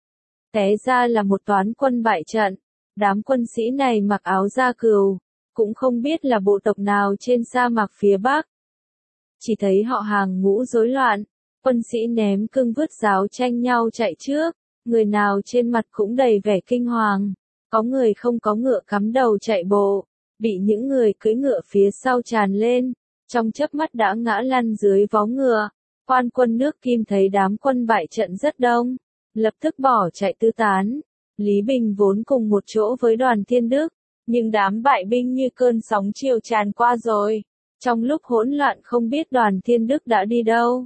Té ra là một toán quân bại trận, đám quân sĩ này mặc áo da cừu, cũng không biết là bộ tộc nào trên sa mạc phía Bắc. Chỉ thấy họ hàng ngũ rối loạn, quân sĩ ném cương vứt giáo tranh nhau chạy trước, người nào trên mặt cũng đầy vẻ kinh hoàng, có người không có ngựa cắm đầu chạy bộ, bị những người cưỡi ngựa phía sau tràn lên, trong chớp mắt đã ngã lăn dưới vó ngựa. Quan quân nước Kim thấy đám quân bại trận rất đông, lập tức bỏ chạy tứ tán. Lý Bình vốn cùng một chỗ với Đoàn Thiên Đức, nhưng đám bại binh như cơn sóng chiều tràn qua rồi. Trong lúc hỗn loạn không biết Đoàn Thiên Đức đã đi đâu.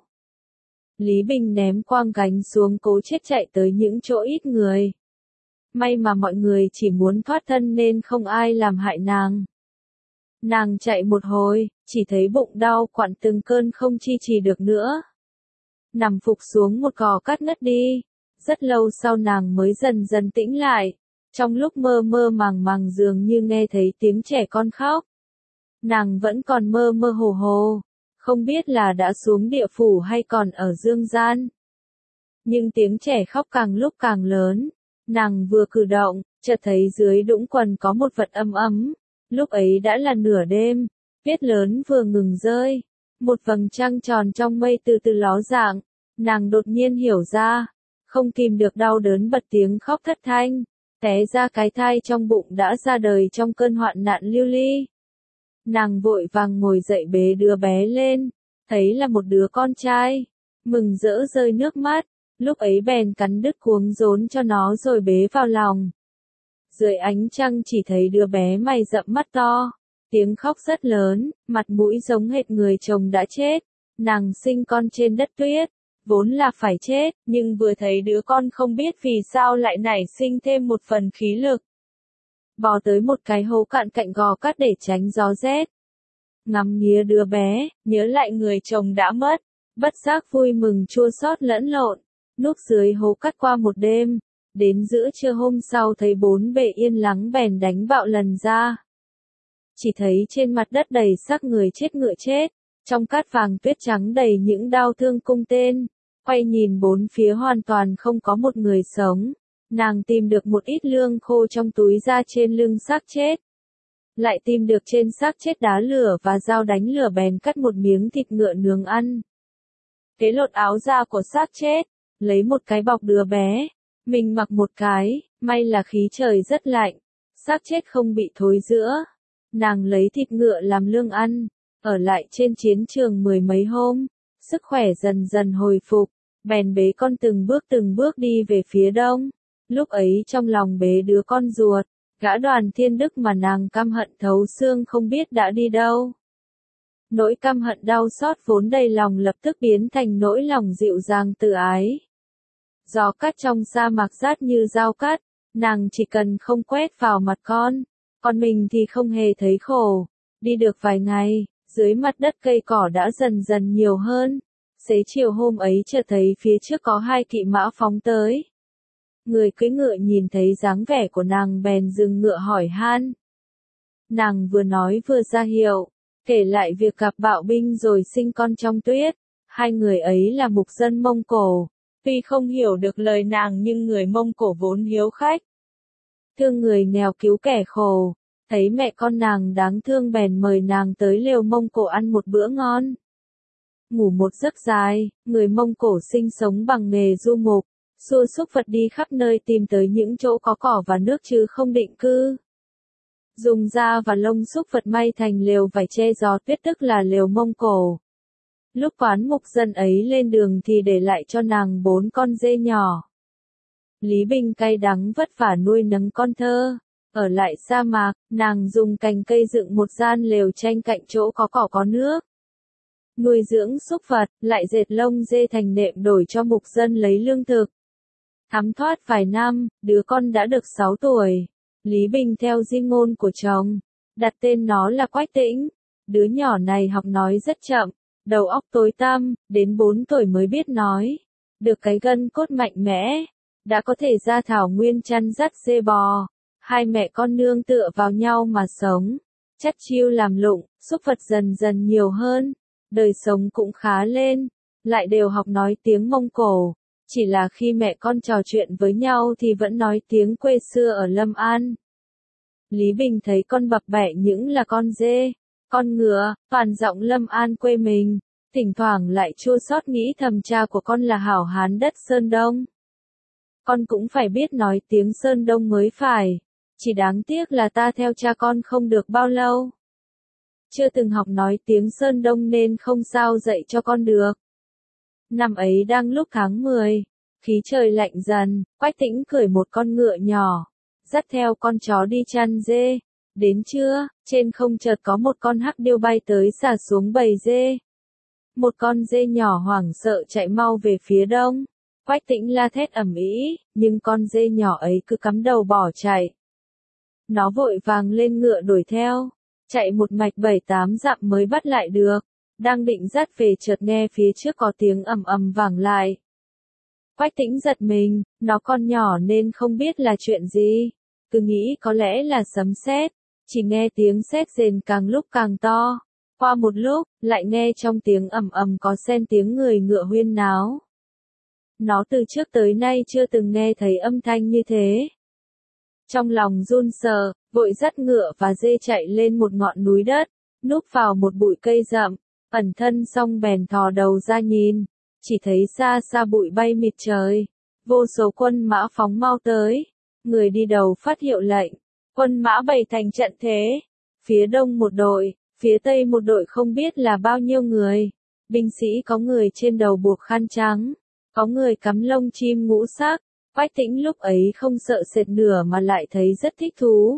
Lý Bình ném quang gánh xuống cố chết chạy tới những chỗ ít người. May mà mọi người chỉ muốn thoát thân nên không ai làm hại nàng. Nàng chạy một hồi, chỉ thấy bụng đau quặn từng cơn không chi trì được nữa. Nằm phục xuống một cỏ cát ngất đi. Rất lâu sau nàng mới dần dần tĩnh lại. Trong lúc mơ mơ màng màng dường như nghe thấy tiếng trẻ con khóc. Nàng vẫn còn mơ mơ hồ hồ, không biết là đã xuống địa phủ hay còn ở dương gian. Nhưng tiếng trẻ khóc càng lúc càng lớn. Nàng vừa cử động, chợt thấy dưới đũng quần có một vật ấm ấm. Lúc ấy đã là nửa đêm, tuyết lớn vừa ngừng rơi. Một vầng trăng tròn trong mây từ từ ló dạng. Nàng đột nhiên hiểu ra, không kìm được đau đớn bật tiếng khóc thất thanh. Té ra cái thai trong bụng đã ra đời trong cơn hoạn nạn lưu ly. Nàng vội vàng ngồi dậy bế đứa bé lên, thấy là một đứa con trai, mừng rỡ rơi nước mắt, lúc ấy bèn cắn đứt cuống rốn cho nó rồi bế vào lòng. Dưới ánh trăng chỉ thấy đứa bé mày rậm mắt to, tiếng khóc rất lớn, mặt mũi giống hệt người chồng đã chết. Nàng sinh con trên đất tuyết, vốn là phải chết, nhưng vừa thấy đứa con không biết vì sao lại nảy sinh thêm một phần khí lực. Bò tới một cái hố cạn cạnh gò cát để tránh gió rét. Ngắm nghía đứa bé, nhớ lại người chồng đã mất, bất giác vui mừng chua xót lẫn lộn, núp dưới hố cát qua một đêm, đến giữa trưa hôm sau thấy bốn bề yên lắng bèn đánh bạo lần ra. Chỉ thấy trên mặt đất đầy xác người chết ngựa chết, trong cát vàng tuyết trắng đầy những đao thương cung tên, quay nhìn bốn phía hoàn toàn không có một người sống. Nàng tìm được một ít lương khô trong túi ra trên lưng xác chết. Lại tìm được trên xác chết đá lửa và dao đánh lửa bèn cắt một miếng thịt ngựa nướng ăn. Kế lột áo da của xác chết, lấy một cái bọc đứa bé, mình mặc một cái, may là khí trời rất lạnh, xác chết không bị thối rữa. Nàng lấy thịt ngựa làm lương ăn, ở lại trên chiến trường mười mấy hôm, sức khỏe dần dần hồi phục, bèn bế con từng bước đi về phía đông. Lúc ấy trong lòng bế đứa con ruột, gã Đoàn Thiên Đức mà nàng căm hận thấu xương không biết đã đi đâu. Nỗi căm hận đau xót vốn đầy lòng lập tức biến thành nỗi lòng dịu dàng từ ái. Gió cát trong sa mạc rát như dao cắt, nàng chỉ cần không quét vào mặt con mình thì không hề thấy khổ. Đi được vài ngày, dưới mặt đất cây cỏ đã dần dần nhiều hơn. Xế chiều hôm ấy chợt thấy phía trước có hai kỵ mã phóng tới. Người cưỡi ngựa nhìn thấy dáng vẻ của nàng bèn dừng ngựa hỏi han. Nàng vừa nói vừa ra hiệu, kể lại việc gặp bạo binh rồi sinh con trong tuyết. Hai người ấy là mục dân Mông Cổ. Tuy không hiểu được lời nàng nhưng người Mông Cổ vốn hiếu khách. Thương người nghèo cứu kẻ khổ, thấy mẹ con nàng đáng thương bèn mời nàng tới lều Mông Cổ ăn một bữa ngon. Ngủ một giấc dài, người Mông Cổ sinh sống bằng nghề du mục, xua súc vật đi khắp nơi tìm tới những chỗ có cỏ và nước chứ không định cư. Dùng da và lông súc vật may thành lều vải che gió tuyết tức là lều Mông Cổ. Lúc quán mục dân ấy lên đường thì để lại cho nàng 4 con dê nhỏ. Lý Bình cay đắng vất vả nuôi nấng con thơ. Ở lại sa mạc, nàng dùng cành cây dựng một gian lều tranh cạnh chỗ có cỏ có nước. Nuôi dưỡng súc vật, lại dệt lông dê thành nệm đổi cho mục dân lấy lương thực. Thấm thoát vài năm, đứa con đã được 6 tuổi. Lý Bình theo di ngôn của chồng, đặt tên nó là Quách Tĩnh. Đứa nhỏ này học nói rất chậm, đầu óc tối tăm, đến 4 tuổi mới biết nói. Được cái gân cốt mạnh mẽ, đã có thể ra thảo nguyên chăn dắt dê bò. Hai mẹ con nương tựa vào nhau mà sống, chắt chiu làm lụng, súc vật dần dần nhiều hơn, đời sống cũng khá lên, lại đều học nói tiếng Mông Cổ, chỉ là khi mẹ con trò chuyện với nhau thì vẫn nói tiếng quê xưa ở Lâm An. Lý Bình thấy con bập bẹ những là con dê, con ngựa, toàn giọng Lâm An quê mình, thỉnh thoảng lại chua xót nghĩ thầm cha của con là hảo hán đất Sơn Đông. Con cũng phải biết nói tiếng Sơn Đông mới phải. Chỉ đáng tiếc là ta theo cha con không được bao lâu. Chưa từng học nói tiếng Sơn Đông nên không sao dạy cho con được. Năm ấy đang lúc tháng 10, khí trời lạnh dần, Quách Tĩnh cưỡi một con ngựa nhỏ, dắt theo con chó đi chăn dê. Đến trưa, trên không chợt có một con hắc điêu bay tới xả xuống bầy dê. Một con dê nhỏ hoảng sợ chạy mau về phía đông. Quách Tĩnh la thét ầm ĩ, nhưng con dê nhỏ ấy cứ cắm đầu bỏ chạy. Nó vội vàng lên ngựa đuổi theo, chạy một mạch 7-8 dặm mới bắt lại được, đang định dắt về chợt nghe phía trước có tiếng ầm ầm vang lại. Quách Tĩnh giật mình, nó con nhỏ nên không biết là chuyện gì, cứ nghĩ có lẽ là sấm sét, chỉ nghe tiếng sét rền càng lúc càng to. Qua một lúc, lại nghe trong tiếng ầm ầm có xen tiếng người ngựa huyên náo. Nó từ trước tới nay chưa từng nghe thấy âm thanh như thế. Trong lòng run sợ, vội dắt ngựa và dê chạy lên một ngọn núi đất, núp vào một bụi cây rậm, ẩn thân xong bèn thò đầu ra nhìn, chỉ thấy xa xa bụi bay mịt trời, vô số quân mã phóng mau tới, người đi đầu phát hiệu lệnh, quân mã bày thành trận thế, phía đông một đội, phía tây một đội không biết là bao nhiêu người, binh sĩ có người trên đầu buộc khăn trắng, có người cắm lông chim ngũ sắc. Quách Tĩnh lúc ấy không sợ sệt nửa mà lại thấy rất thích thú.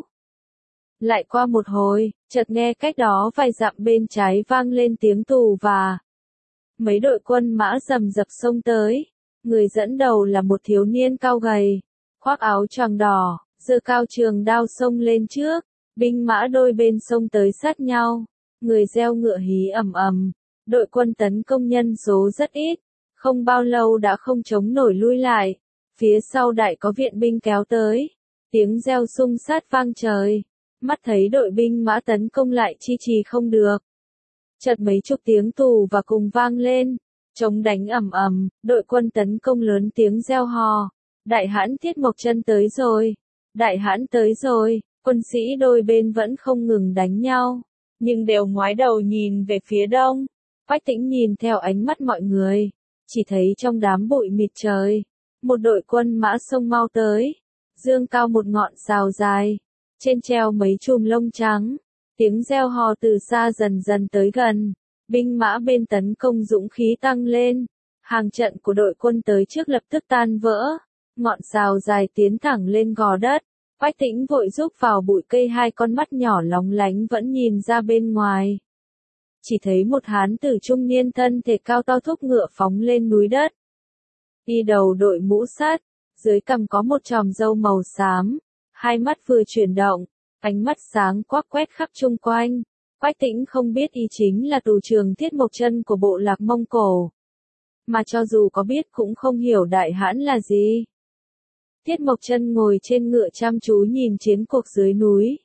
Lại qua một hồi, chợt nghe cách đó vài dặm bên trái vang lên tiếng tù và mấy đội quân mã rầm rập xông tới. Người dẫn đầu là một thiếu niên cao gầy, khoác áo choàng đỏ, giơ cao trường đao xông lên trước. Binh mã đôi bên xông tới sát nhau, người reo ngựa hí ầm ầm. Đội quân tấn công nhân số rất ít, không bao lâu đã không chống nổi lui lại. Phía sau đại có viện binh kéo tới, tiếng reo xung sát vang trời, mắt thấy đội binh mã tấn công lại chi trì không được. Chợt mấy chục tiếng tù và cùng vang lên, chống đánh ầm ầm, đội quân tấn công lớn tiếng reo hò, đại hãn Thiết Mộc Chân tới rồi, đại hãn tới rồi, quân sĩ đôi bên vẫn không ngừng đánh nhau, nhưng đều ngoái đầu nhìn về phía đông. Quách Tĩnh nhìn theo ánh mắt mọi người, chỉ thấy trong đám bụi mịt trời, một đội quân mã sông mau tới, dương cao một ngọn sào dài, trên treo mấy chùm lông trắng, tiếng reo hò từ xa dần dần tới gần, binh mã bên tấn công dũng khí tăng lên, hàng trận của đội quân tới trước lập tức tan vỡ, ngọn sào dài tiến thẳng lên gò đất, Quách Tĩnh vội rúc vào bụi cây, hai con mắt nhỏ lóng lánh vẫn nhìn ra bên ngoài. chỉ thấy một hán tử trung niên thân thể cao to thúc ngựa phóng lên núi đất. Y đầu đội mũ sắt, dưới cằm có một chòm râu màu xám, hai mắt vừa chuyển động, ánh mắt sáng quắc quét khắp chung quanh. Quách Tĩnh không biết y chính là tù trưởng Thiết Mộc Chân của bộ lạc Mông Cổ. Mà cho dù có biết cũng không hiểu đại hãn là gì. Thiết Mộc Chân ngồi trên ngựa chăm chú nhìn chiến cuộc dưới núi.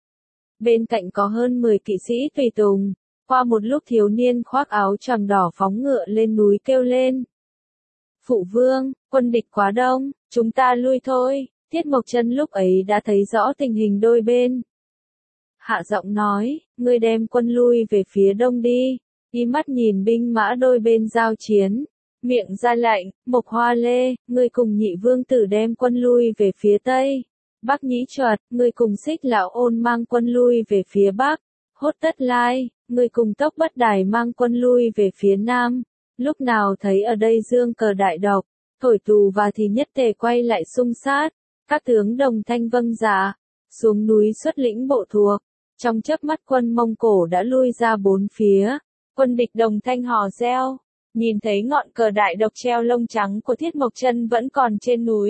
Bên cạnh có hơn 10 kỵ sĩ tùy tùng. Qua một lúc thiếu niên khoác áo choàng đỏ phóng ngựa lên núi kêu lên. Phụ vương, quân địch quá đông, chúng ta lui thôi. Thiết Mộc Chân lúc ấy đã thấy rõ tình hình đôi bên. Hạ giọng nói, ngươi đem quân lui về phía đông đi. Y mắt nhìn binh mã đôi bên giao chiến. Miệng ra lệnh, Mộc Hoa Lê, ngươi cùng Nhị Vương Tử đem quân lui về phía tây. Bắc Nhĩ Chuột, ngươi cùng Xích Lão Ôn mang quân lui về phía bắc. Hốt Tất Lai, ngươi cùng Tốc Bất Đài mang quân lui về phía nam. Lúc nào thấy ở đây dương cờ đại độc, thổi tù và thì nhất tề quay lại xung sát. Các tướng đồng thanh vâng dạ, xuống núi xuất lĩnh bộ thuộc. Trong chớp mắt quân Mông Cổ đã lui ra bốn phía. Quân địch đồng thanh hò reo, nhìn thấy ngọn cờ đại độc treo lông trắng của Thiết Mộc Chân vẫn còn trên núi.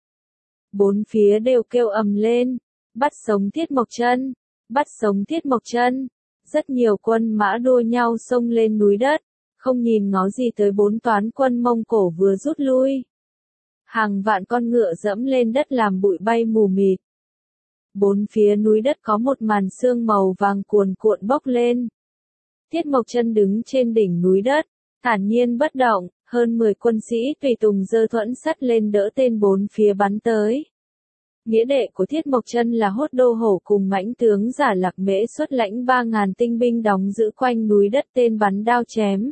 Bốn phía đều kêu ầm lên, bắt sống Thiết Mộc Chân, bắt sống Thiết Mộc Chân. Rất nhiều quân mã đua nhau xông lên núi đất, không nhìn ngó gì tới bốn toán quân Mông Cổ vừa rút lui. Hàng vạn con ngựa dẫm lên đất làm bụi bay mù mịt. Bốn phía núi đất có một màn sương màu vàng cuồn cuộn bốc lên. Thiết Mộc Chân đứng trên đỉnh núi đất, thản nhiên bất động, hơn 10 quân sĩ tùy tùng giơ thuẫn sắt lên đỡ tên bốn phía bắn tới. Nghĩa đệ của Thiết Mộc Chân là Hốt Đô Hổ cùng mãnh tướng Giả Lạc Mễ xuất lãnh 3.000 tinh binh đóng giữ quanh núi đất tên bắn đao chém.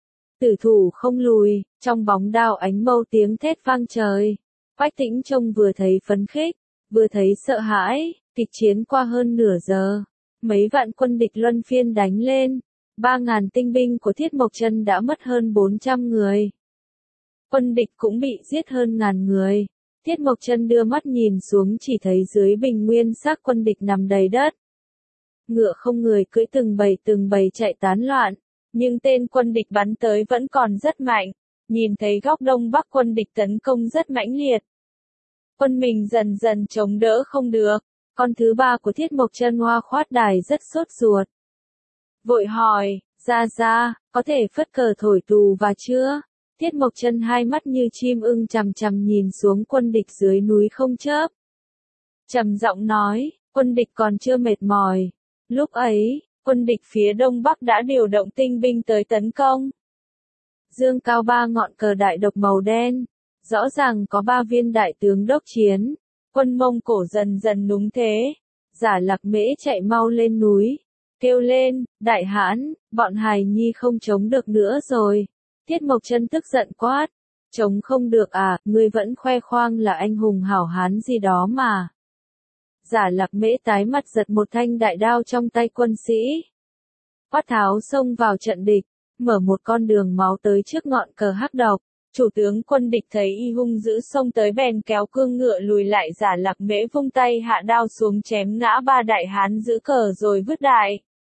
Tử thủ không lùi, trong bóng đao ánh mâu tiếng thét vang trời. Quách Tĩnh trông vừa thấy phấn khích, vừa thấy sợ hãi, kịch chiến qua hơn nửa giờ. Mấy vạn quân địch luân phiên đánh lên. 3.000 tinh binh của Thiết Mộc Chân đã mất hơn 400 người. Quân địch cũng bị giết hơn 1.000 người. Thiết Mộc Chân đưa mắt nhìn xuống chỉ thấy dưới bình nguyên xác quân địch nằm đầy đất. Ngựa không người cưỡi từng bầy chạy tán loạn. Nhưng tên quân địch bắn tới vẫn còn rất mạnh. Nhìn thấy góc đông bắc quân địch tấn công rất mãnh liệt. Quân mình dần dần chống đỡ không được. Con thứ ba của Thiết Mộc Chân Hoa Khoát Đài rất sốt ruột. Vội hỏi, ra, có thể phất cờ thổi tù và chưa? Thiết Mộc Chân hai mắt như chim ưng chằm chằm nhìn xuống quân địch dưới núi không chớp. Trầm giọng nói, quân địch còn chưa mệt mỏi. Lúc ấy, quân địch phía đông bắc đã điều động tinh binh tới tấn công. Dương cao 3 ngọn cờ đại độc màu đen, rõ ràng có 3 viên đại tướng đốc chiến. Quân Mông Cổ dần dần núng thế. Giả Lạc Mễ chạy mau lên núi, kêu lên, đại hãn, bọn hài nhi không chống được nữa rồi. Thiết Mộc Chân tức giận quát, chống không được à, ngươi vẫn khoe khoang là anh hùng hảo hán gì đó mà. Giả Lạc Mễ tái mặt giật một thanh đại đao trong tay quân sĩ. Quát tháo xông vào trận địch, mở một con đường máu tới trước ngọn cờ hắc độc. Chủ tướng quân địch thấy y hung dữ xông tới bèn kéo cương ngựa lùi lại. Giả Lạc Mễ vung tay hạ đao xuống chém ngã 3 đại hán giữ cờ rồi vứt đại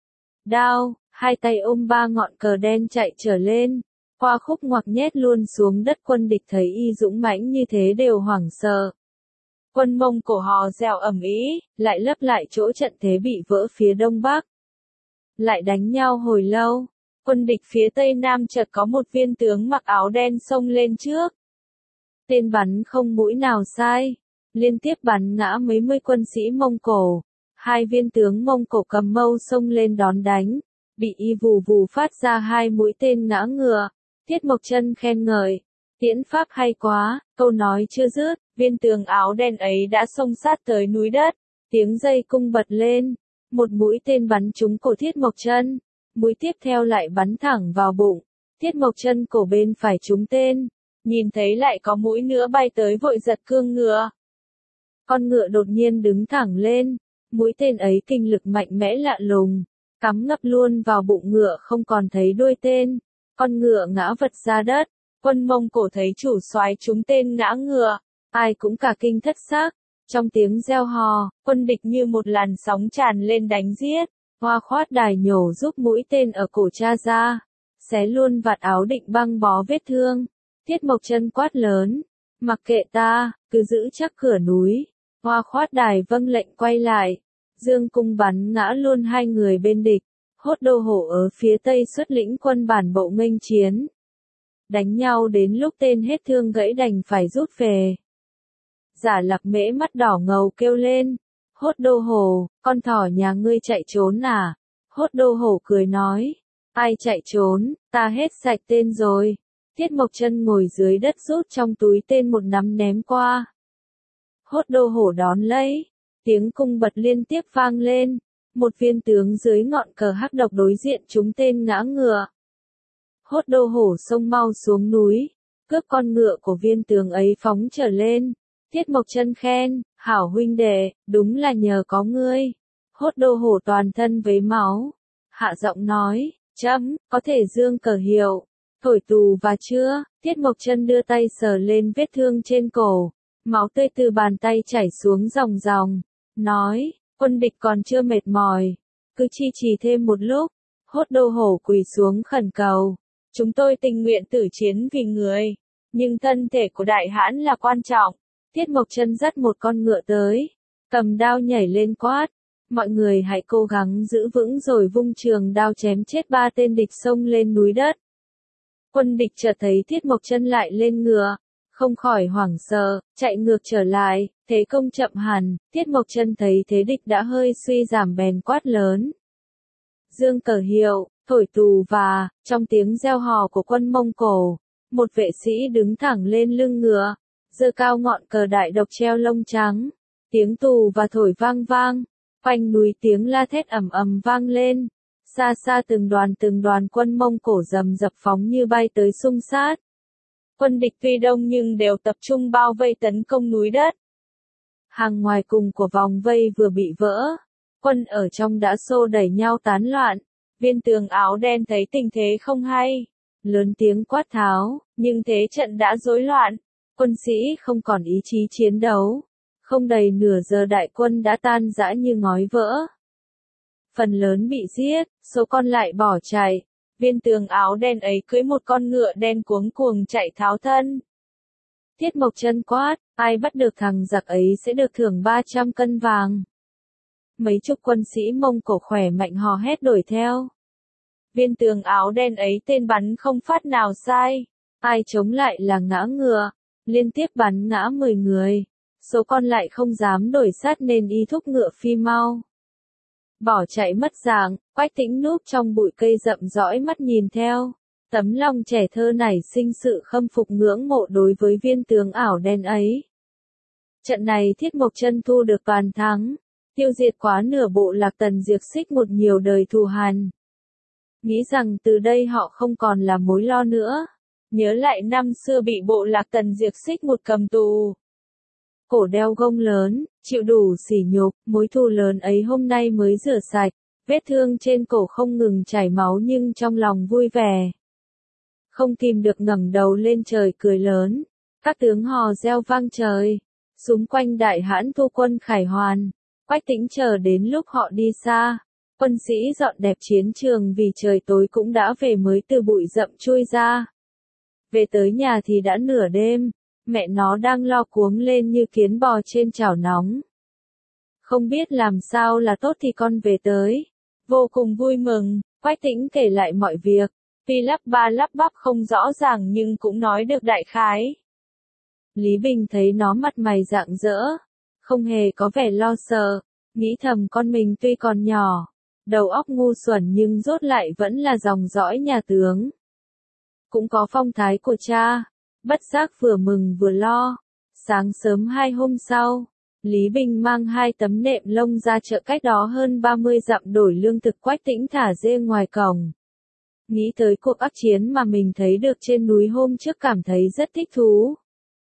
đao, hai tay ôm 3 ngọn cờ đen chạy trở lên, qua khúc ngoặc nhét luôn xuống đất. Quân địch thấy y dũng mãnh như thế đều hoảng sợ. Quân Mông Cổ hò reo ầm ĩ, lại lấp lại chỗ trận thế bị vỡ phía đông bắc. Lại đánh nhau hồi lâu. Quân địch phía tây nam chợt có một viên tướng mặc áo đen xông lên trước. Tên bắn không mũi nào sai, liên tiếp bắn ngã mấy mươi quân sĩ Mông Cổ. 2 viên tướng Mông Cổ cầm mâu xông lên đón đánh, bị y vù vù phát ra 2 mũi tên ngã ngựa. Thiết Mộc Chân khen ngợi, tiễn pháp hay quá. Câu nói chưa dứt, viên tướng áo đen ấy đã xông sát tới núi đất. Tiếng dây cung bật lên, một mũi tên bắn trúng cổ Thiết Mộc Chân. Mũi tiếp theo lại bắn thẳng vào bụng. Thiết Mộc Chân cổ bên phải trúng tên, nhìn thấy lại có mũi nữa bay tới vội giật cương ngựa. Con ngựa đột nhiên đứng thẳng lên, mũi tên ấy kinh lực mạnh mẽ lạ lùng, cắm ngập luôn vào bụng ngựa không còn thấy đuôi tên. Con ngựa ngã vật ra đất, quân Mông Cổ thấy chủ soái trúng tên ngã ngựa, ai cũng cả kinh thất xác. Trong tiếng reo hò, quân địch như một làn sóng tràn lên đánh giết. Hoa khoát đài nhổ giúp mũi tên ở cổ cha ra, xé luôn vạt áo định băng bó vết thương. Tiết Mộc Chân quát lớn, mặc kệ ta, cứ giữ chắc cửa núi. Hoa khoát đài vâng lệnh quay lại, dương cung bắn ngã luôn hai người bên địch. Hốt Đô Hổ ở phía tây xuất lĩnh quân bản bộ nghênh chiến. Đánh nhau đến lúc tên hết thương gãy đành phải rút về. Giả Lạc Mễ mắt đỏ ngầu kêu lên, Hốt Đô Hổ, con thỏ nhà ngươi chạy trốn à? Hốt Đô Hổ cười nói, ai chạy trốn, ta hết sạch tên rồi. Tiết Mộc Chân ngồi dưới đất rút trong túi tên một nắm ném qua. Hốt Đô Hổ đón lấy, tiếng cung bật liên tiếp vang lên, một viên tướng dưới ngọn cờ hắc độc đối diện trúng tên ngã ngựa. Hốt Đô Hổ xông mau xuống núi, cướp con ngựa của viên tướng ấy phóng trở lên. Tiết Mộc Chân khen, hảo huynh đệ, đúng là nhờ có ngươi. Hốt Đô Hổ toàn thân vấy máu, hạ giọng nói, chấm, có thể dương cờ hiệu, thổi tù và chưa? Tiết Mộc Chân đưa tay sờ lên vết thương trên cổ, máu tươi từ bàn tay chảy xuống ròng ròng, nói, quân địch còn chưa mệt mỏi, cứ chi trì thêm một lúc. Hốt Đô Hổ quỳ xuống khẩn cầu, chúng tôi tình nguyện tử chiến vì người, nhưng thân thể của đại hãn là quan trọng. Tiết Mộc Chân dắt một con ngựa tới, cầm đao nhảy lên quát, mọi người hãy cố gắng giữ vững rồi vung trường đao chém chết 3 tên địch xông lên núi đất. Quân địch chợt thấy Tiết Mộc Chân lại lên ngựa, không khỏi hoảng sợ, chạy ngược trở lại, thế công chậm hẳn. Tiết Mộc Chân thấy thế địch đã hơi suy giảm bèn quát lớn, dương cờ hiệu, thổi tù và, trong tiếng reo hò của quân Mông Cổ, một vệ sĩ đứng thẳng lên lưng ngựa, giơ cao ngọn cờ đại độc treo lông trắng, tiếng tù và thổi vang vang, quanh núi tiếng la thét ầm ầm vang lên, xa xa từng đoàn quân Mông Cổ rầm rập phóng như bay tới xung sát. Quân địch tuy đông nhưng đều tập trung bao vây tấn công núi đất. Hàng ngoài cùng của vòng vây vừa bị vỡ, quân ở trong đã xô đẩy nhau tán loạn. Viên tướng áo đen thấy tình thế không hay, lớn tiếng quát tháo, nhưng thế trận đã rối loạn, quân sĩ không còn ý chí chiến đấu, không đầy nửa giờ đại quân đã tan rã như ngói vỡ. Phần lớn bị giết, số còn lại bỏ chạy. Viên tướng áo đen ấy cưỡi một con ngựa đen cuống cuồng chạy tháo thân. Tiết Mộc Chân quát, ai bắt được thằng giặc ấy sẽ được thưởng 300 cân vàng. Mấy chục quân sĩ Mông Cổ khỏe mạnh hò hét đuổi theo. Viên tướng áo đen ấy tên bắn không phát nào sai, ai chống lại là ngã ngựa, liên tiếp bắn ngã 10 người, số còn lại không dám đổi sát nên y thúc ngựa phi mau. Bỏ chạy mất dạng, Quách Tĩnh núp trong bụi cây rậm dõi mắt nhìn theo, tấm lòng trẻ thơ nảy sinh sự khâm phục ngưỡng mộ đối với viên tướng ảo đen ấy. Trận này Tiết Mộc Chân thu được toàn thắng, tiêu diệt quá nửa bộ lạc Tần Diệp Xích một nhiều đời thù hằn. Nghĩ rằng từ đây họ không còn là mối lo nữa. Nhớ lại năm xưa bị bộ lạc Tần Diệp Xích một cầm tù. Cổ đeo gông lớn, chịu đủ sỉ nhục, mối thù lớn ấy hôm nay mới rửa sạch, vết thương trên cổ không ngừng chảy máu nhưng trong lòng vui vẻ. Không kìm được ngẩng đầu lên trời cười lớn, các tướng hò reo vang trời, xung quanh đại hãn thu quân khải hoàn. Quách Tĩnh chờ đến lúc họ đi xa, quân sĩ dọn đẹp chiến trường vì trời tối cũng đã về mới từ bụi rậm chui ra. Về tới nhà thì đã nửa đêm, mẹ nó đang lo cuống lên như kiến bò trên chảo nóng. Không biết làm sao là tốt thì con về tới. Vô cùng vui mừng, Quách Tĩnh kể lại mọi việc, tuy lắp ba lắp bắp không rõ ràng nhưng cũng nói được đại khái. Lý Bình thấy nó mặt mày rạng rỡ, không hề có vẻ lo sợ, nghĩ thầm con mình tuy còn nhỏ, đầu óc ngu xuẩn nhưng rốt lại vẫn là dòng dõi nhà tướng. Cũng có phong thái của cha, bất giác vừa mừng vừa lo. Sáng sớm 2 hôm sau, Lý Bình mang 2 tấm nệm lông ra chợ cách đó hơn 30 dặm đổi lương thực. Quách Tĩnh thả dê ngoài cổng. Nghĩ tới cuộc ác chiến mà mình thấy được trên núi hôm trước cảm thấy rất thích thú.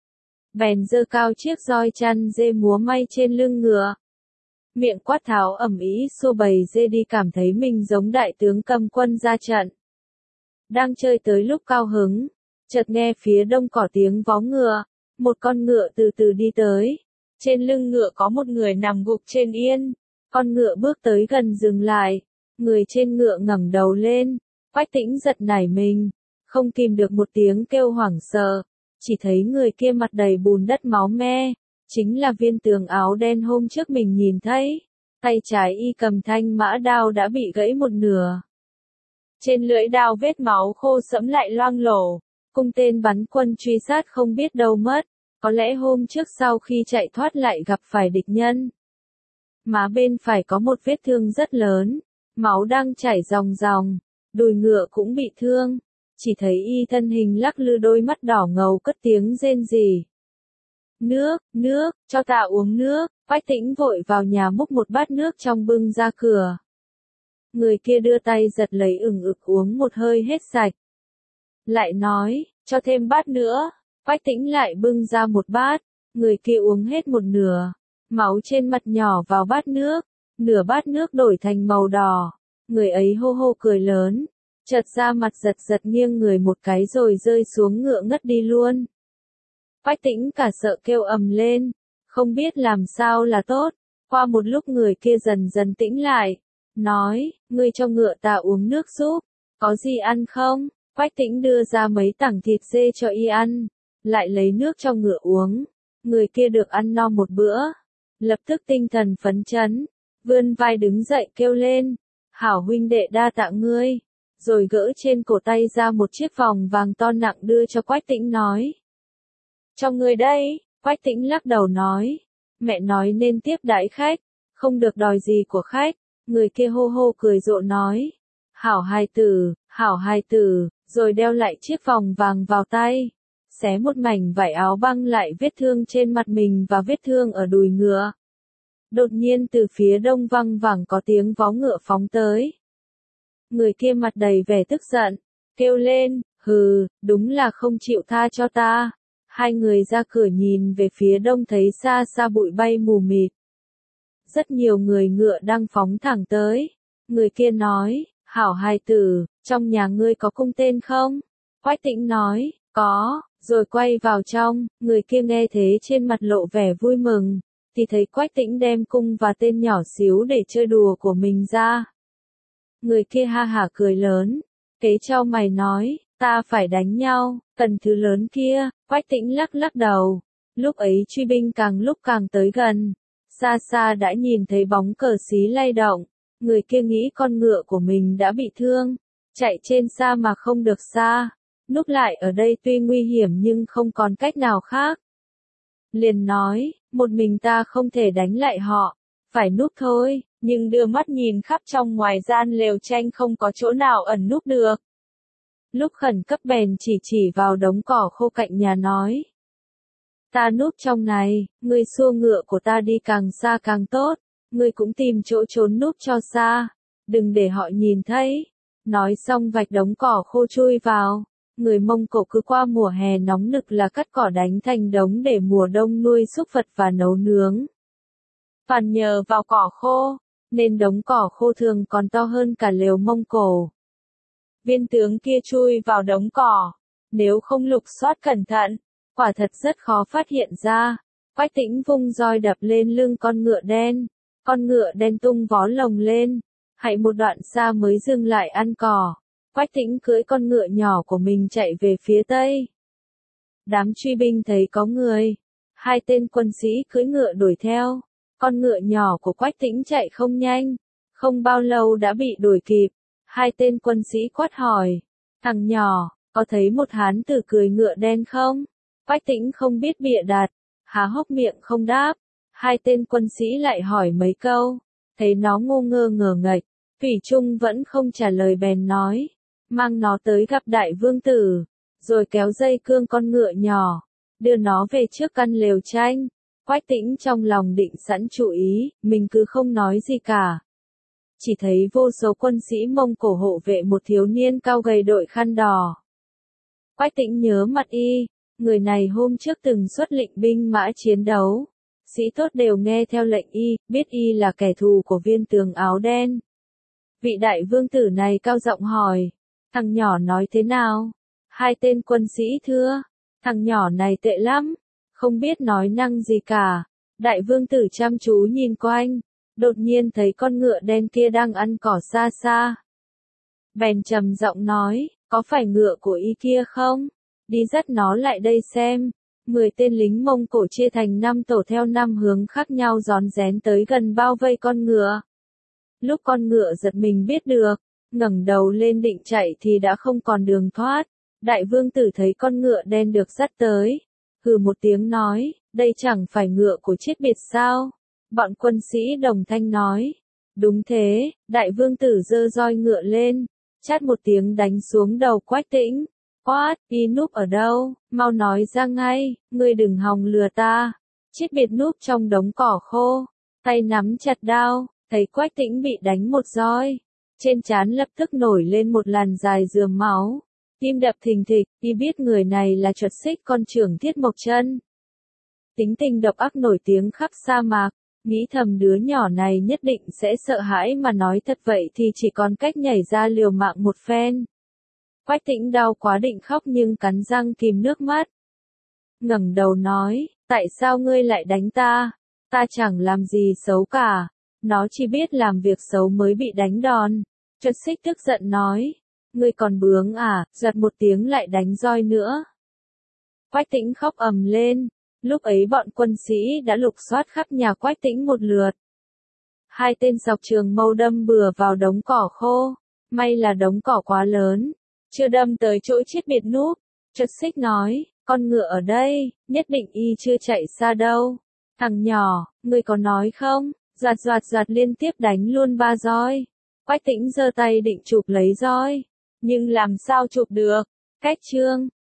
Bèn giơ cao chiếc roi chăn dê múa may trên lưng ngựa. Miệng quát tháo ầm ĩ xô bầy dê đi, cảm thấy mình giống đại tướng cầm quân ra trận. Đang chơi tới lúc cao hứng, chợt nghe phía đông có tiếng vó ngựa, một con ngựa từ từ đi tới. Trên lưng ngựa có một người nằm gục trên yên, con ngựa bước tới gần dừng lại, Người trên ngựa ngẩng đầu lên, Quách Tĩnh giật nảy mình, không kìm được một tiếng kêu hoảng sợ, chỉ thấy người kia mặt đầy bùn đất máu me, chính là viên tướng áo đen hôm trước mình nhìn thấy, tay trái y cầm thanh mã đao đã bị gãy một nửa. Trên lưỡi đao vết máu khô sẫm lại loang lổ, cung tên bắn quân truy sát không biết đâu mất, có lẽ hôm trước sau khi chạy thoát lại gặp phải địch nhân. Má bên phải có một vết thương rất lớn, máu đang chảy ròng ròng, đùi ngựa cũng bị thương, chỉ thấy y thân hình lắc lư đôi mắt đỏ ngầu cất tiếng rên rỉ. Nước, cho ta uống nước, Quách Tĩnh vội vào nhà múc một bát nước trong bưng ra cửa. Người kia đưa tay giật lấy uống một hơi hết sạch. Lại nói, cho thêm bát nữa, Quách Tĩnh lại bưng ra một bát, người kia uống hết một nửa, máu trên mặt nhỏ vào bát nước, nửa bát nước đổi thành màu đỏ, người ấy hô hô cười lớn, chợt ra mặt giật nghiêng người một cái rồi rơi xuống ngựa ngất đi luôn. Quách Tĩnh cả sợ kêu ầm lên, không biết làm sao là tốt, qua một lúc người kia dần dần tĩnh lại, nói, ngươi cho ngựa ta uống nước giúp, có gì ăn không? Quách Tĩnh đưa ra mấy tảng thịt dê cho y ăn, lại lấy nước cho ngựa uống, người kia được ăn no một bữa, lập tức tinh thần phấn chấn, vươn vai đứng dậy kêu lên, hảo huynh đệ đa tạ ngươi, rồi gỡ trên cổ tay ra một chiếc vòng vàng to nặng đưa cho Quách Tĩnh nói. Cho ngươi đây, Quách Tĩnh lắc đầu nói, mẹ nói nên tiếp đãi khách, không được đòi gì của khách, người kia hô hô cười rộ nói, hảo hài tử, rồi đeo lại chiếc vòng vàng vào tay, xé một mảnh vải áo băng lại vết thương trên mặt mình và vết thương ở đùi ngựa. Đột nhiên từ phía đông văng vẳng có tiếng vó ngựa phóng tới. Người kia mặt đầy vẻ tức giận, kêu lên, hừ, đúng là không chịu tha cho ta. Hai người ra cửa nhìn về phía đông thấy xa xa bụi bay mù mịt. Rất nhiều người ngựa đang phóng thẳng tới. Người kia nói, hảo hài tử, trong nhà ngươi có cung tên không? Quách Tĩnh nói, có, rồi quay vào trong, người kia nghe thế trên mặt lộ vẻ vui mừng, thì thấy Quách Tĩnh đem cung và tên nhỏ xíu để chơi đùa của mình ra. Người kia ha hả cười lớn, kế chau mày nói, ta phải đánh nhau, cần thứ lớn kia, Quách Tĩnh lắc đầu. Lúc ấy truy binh càng lúc càng tới gần, xa xa đã nhìn thấy bóng cờ xí lay động, người kia nghĩ con ngựa của mình đã bị thương, chạy trên xa mà không được xa, núp lại ở đây tuy nguy hiểm nhưng không còn cách nào khác. Liền nói, một mình ta không thể đánh lại họ, phải núp thôi, nhưng đưa mắt nhìn khắp trong ngoài gian lều tranh không có chỗ nào ẩn núp được. Lúc khẩn cấp bèn chỉ vào đống cỏ khô cạnh nhà nói. Ta núp trong này, ngươi xua ngựa của ta đi càng xa càng tốt, ngươi cũng tìm chỗ trốn núp cho xa, đừng để họ nhìn thấy. Nói xong vạch đống cỏ khô chui vào, người Mông Cổ cứ qua mùa hè nóng nực là cắt cỏ đánh thành đống để mùa đông nuôi súc vật và nấu nướng. Phản nhờ vào cỏ khô, nên đống cỏ khô thường còn to hơn cả lều Mông Cổ. Viên tướng kia chui vào đống cỏ, nếu không lục soát cẩn thận, quả thật rất khó phát hiện ra. Quách Tĩnh vung roi đập lên lưng con ngựa đen tung vó lồng lên, hãy một đoạn xa mới dừng lại ăn cỏ. Quách Tĩnh cưỡi con ngựa nhỏ của mình chạy về phía tây. Đám truy binh thấy có người, hai tên quân sĩ cưỡi ngựa đuổi theo, con ngựa nhỏ của Quách Tĩnh chạy không nhanh, không bao lâu đã bị đuổi kịp. Hai tên quân sĩ quát hỏi, thằng nhỏ, có thấy một hán tử cười ngựa đen không? Quách Tĩnh không biết bịa đặt, há hốc miệng không đáp. Hai tên quân sĩ lại hỏi mấy câu, thấy nó ngu ngơ ngờ nghệch, thủy chung vẫn không trả lời bèn nói, mang nó tới gặp đại vương tử, rồi kéo dây cương con ngựa nhỏ, đưa nó về trước căn lều tranh. Quách Tĩnh trong lòng định sẵn chủ ý, mình cứ không nói gì cả. Chỉ thấy vô số quân sĩ Mông Cổ hộ vệ một thiếu niên cao gầy đội khăn đỏ. Quách Tĩnh nhớ mặt y, người này hôm trước từng xuất lệnh binh mã chiến đấu. Sĩ tốt đều nghe theo lệnh y, biết y là kẻ thù của viên tướng áo đen. Vị đại vương tử này cao giọng hỏi, thằng nhỏ nói thế nào? Hai tên quân sĩ thưa, thằng nhỏ này tệ lắm, không biết nói năng gì cả. Đại vương tử chăm chú nhìn quanh, đột nhiên thấy con ngựa đen kia đang ăn cỏ xa xa. Bèn trầm giọng nói, có phải ngựa của y kia không? Đi dắt nó lại đây xem. 10 tên lính Mông Cổ chia thành 5 tổ theo 5 hướng khác nhau rón rén tới gần bao vây con ngựa. Lúc con ngựa giật mình biết được, ngẩng đầu lên định chạy thì đã không còn đường thoát. Đại vương tử thấy con ngựa đen được dắt tới, hừ một tiếng nói, đây chẳng phải ngựa của Chiết Biệt sao? Bọn quân sĩ đồng thanh nói, đúng thế. Đại vương tử giơ roi ngựa lên, chát một tiếng đánh xuống đầu Quách Tĩnh. Quát, y núp ở đâu, mau nói ra ngay, ngươi đừng hòng lừa ta. Chiết Biệt núp trong đống cỏ khô, tay nắm chặt đao, thấy Quách Tĩnh bị đánh một roi. Trên trán lập tức nổi lên một làn dài rườm máu. Tim đập thình thịch, y biết người này là Chuột Xích con trưởng Thiết Mộc Chân. Tính tình độc ác nổi tiếng khắp sa mạc, nghĩ thầm đứa nhỏ này nhất định sẽ sợ hãi mà nói thật vậy thì chỉ còn cách nhảy ra liều mạng một phen. Quách Tĩnh đau quá định khóc nhưng cắn răng kìm nước mắt. Ngẩng đầu nói, tại sao ngươi lại đánh ta? Ta chẳng làm gì xấu cả. Nó chỉ biết làm việc xấu mới bị đánh đòn. Chuột Xích tức giận nói, ngươi còn bướng à, giật một tiếng lại đánh roi nữa. Quách Tĩnh khóc ầm lên. Lúc ấy bọn quân sĩ đã lục soát khắp nhà Quách Tĩnh một lượt. 2 tên dọc trường mâu đâm bừa vào đống cỏ khô. May là đống cỏ quá lớn, chưa đâm tới chỗ Chiết Biệt núp. Chuột Xích nói, con ngựa ở đây, nhất định y chưa chạy xa đâu. Thằng nhỏ, ngươi có nói không? Doạt liên tiếp đánh luôn 3 roi. Quách Tĩnh giơ tay định chụp lấy roi, nhưng làm sao chụp được? Cách chương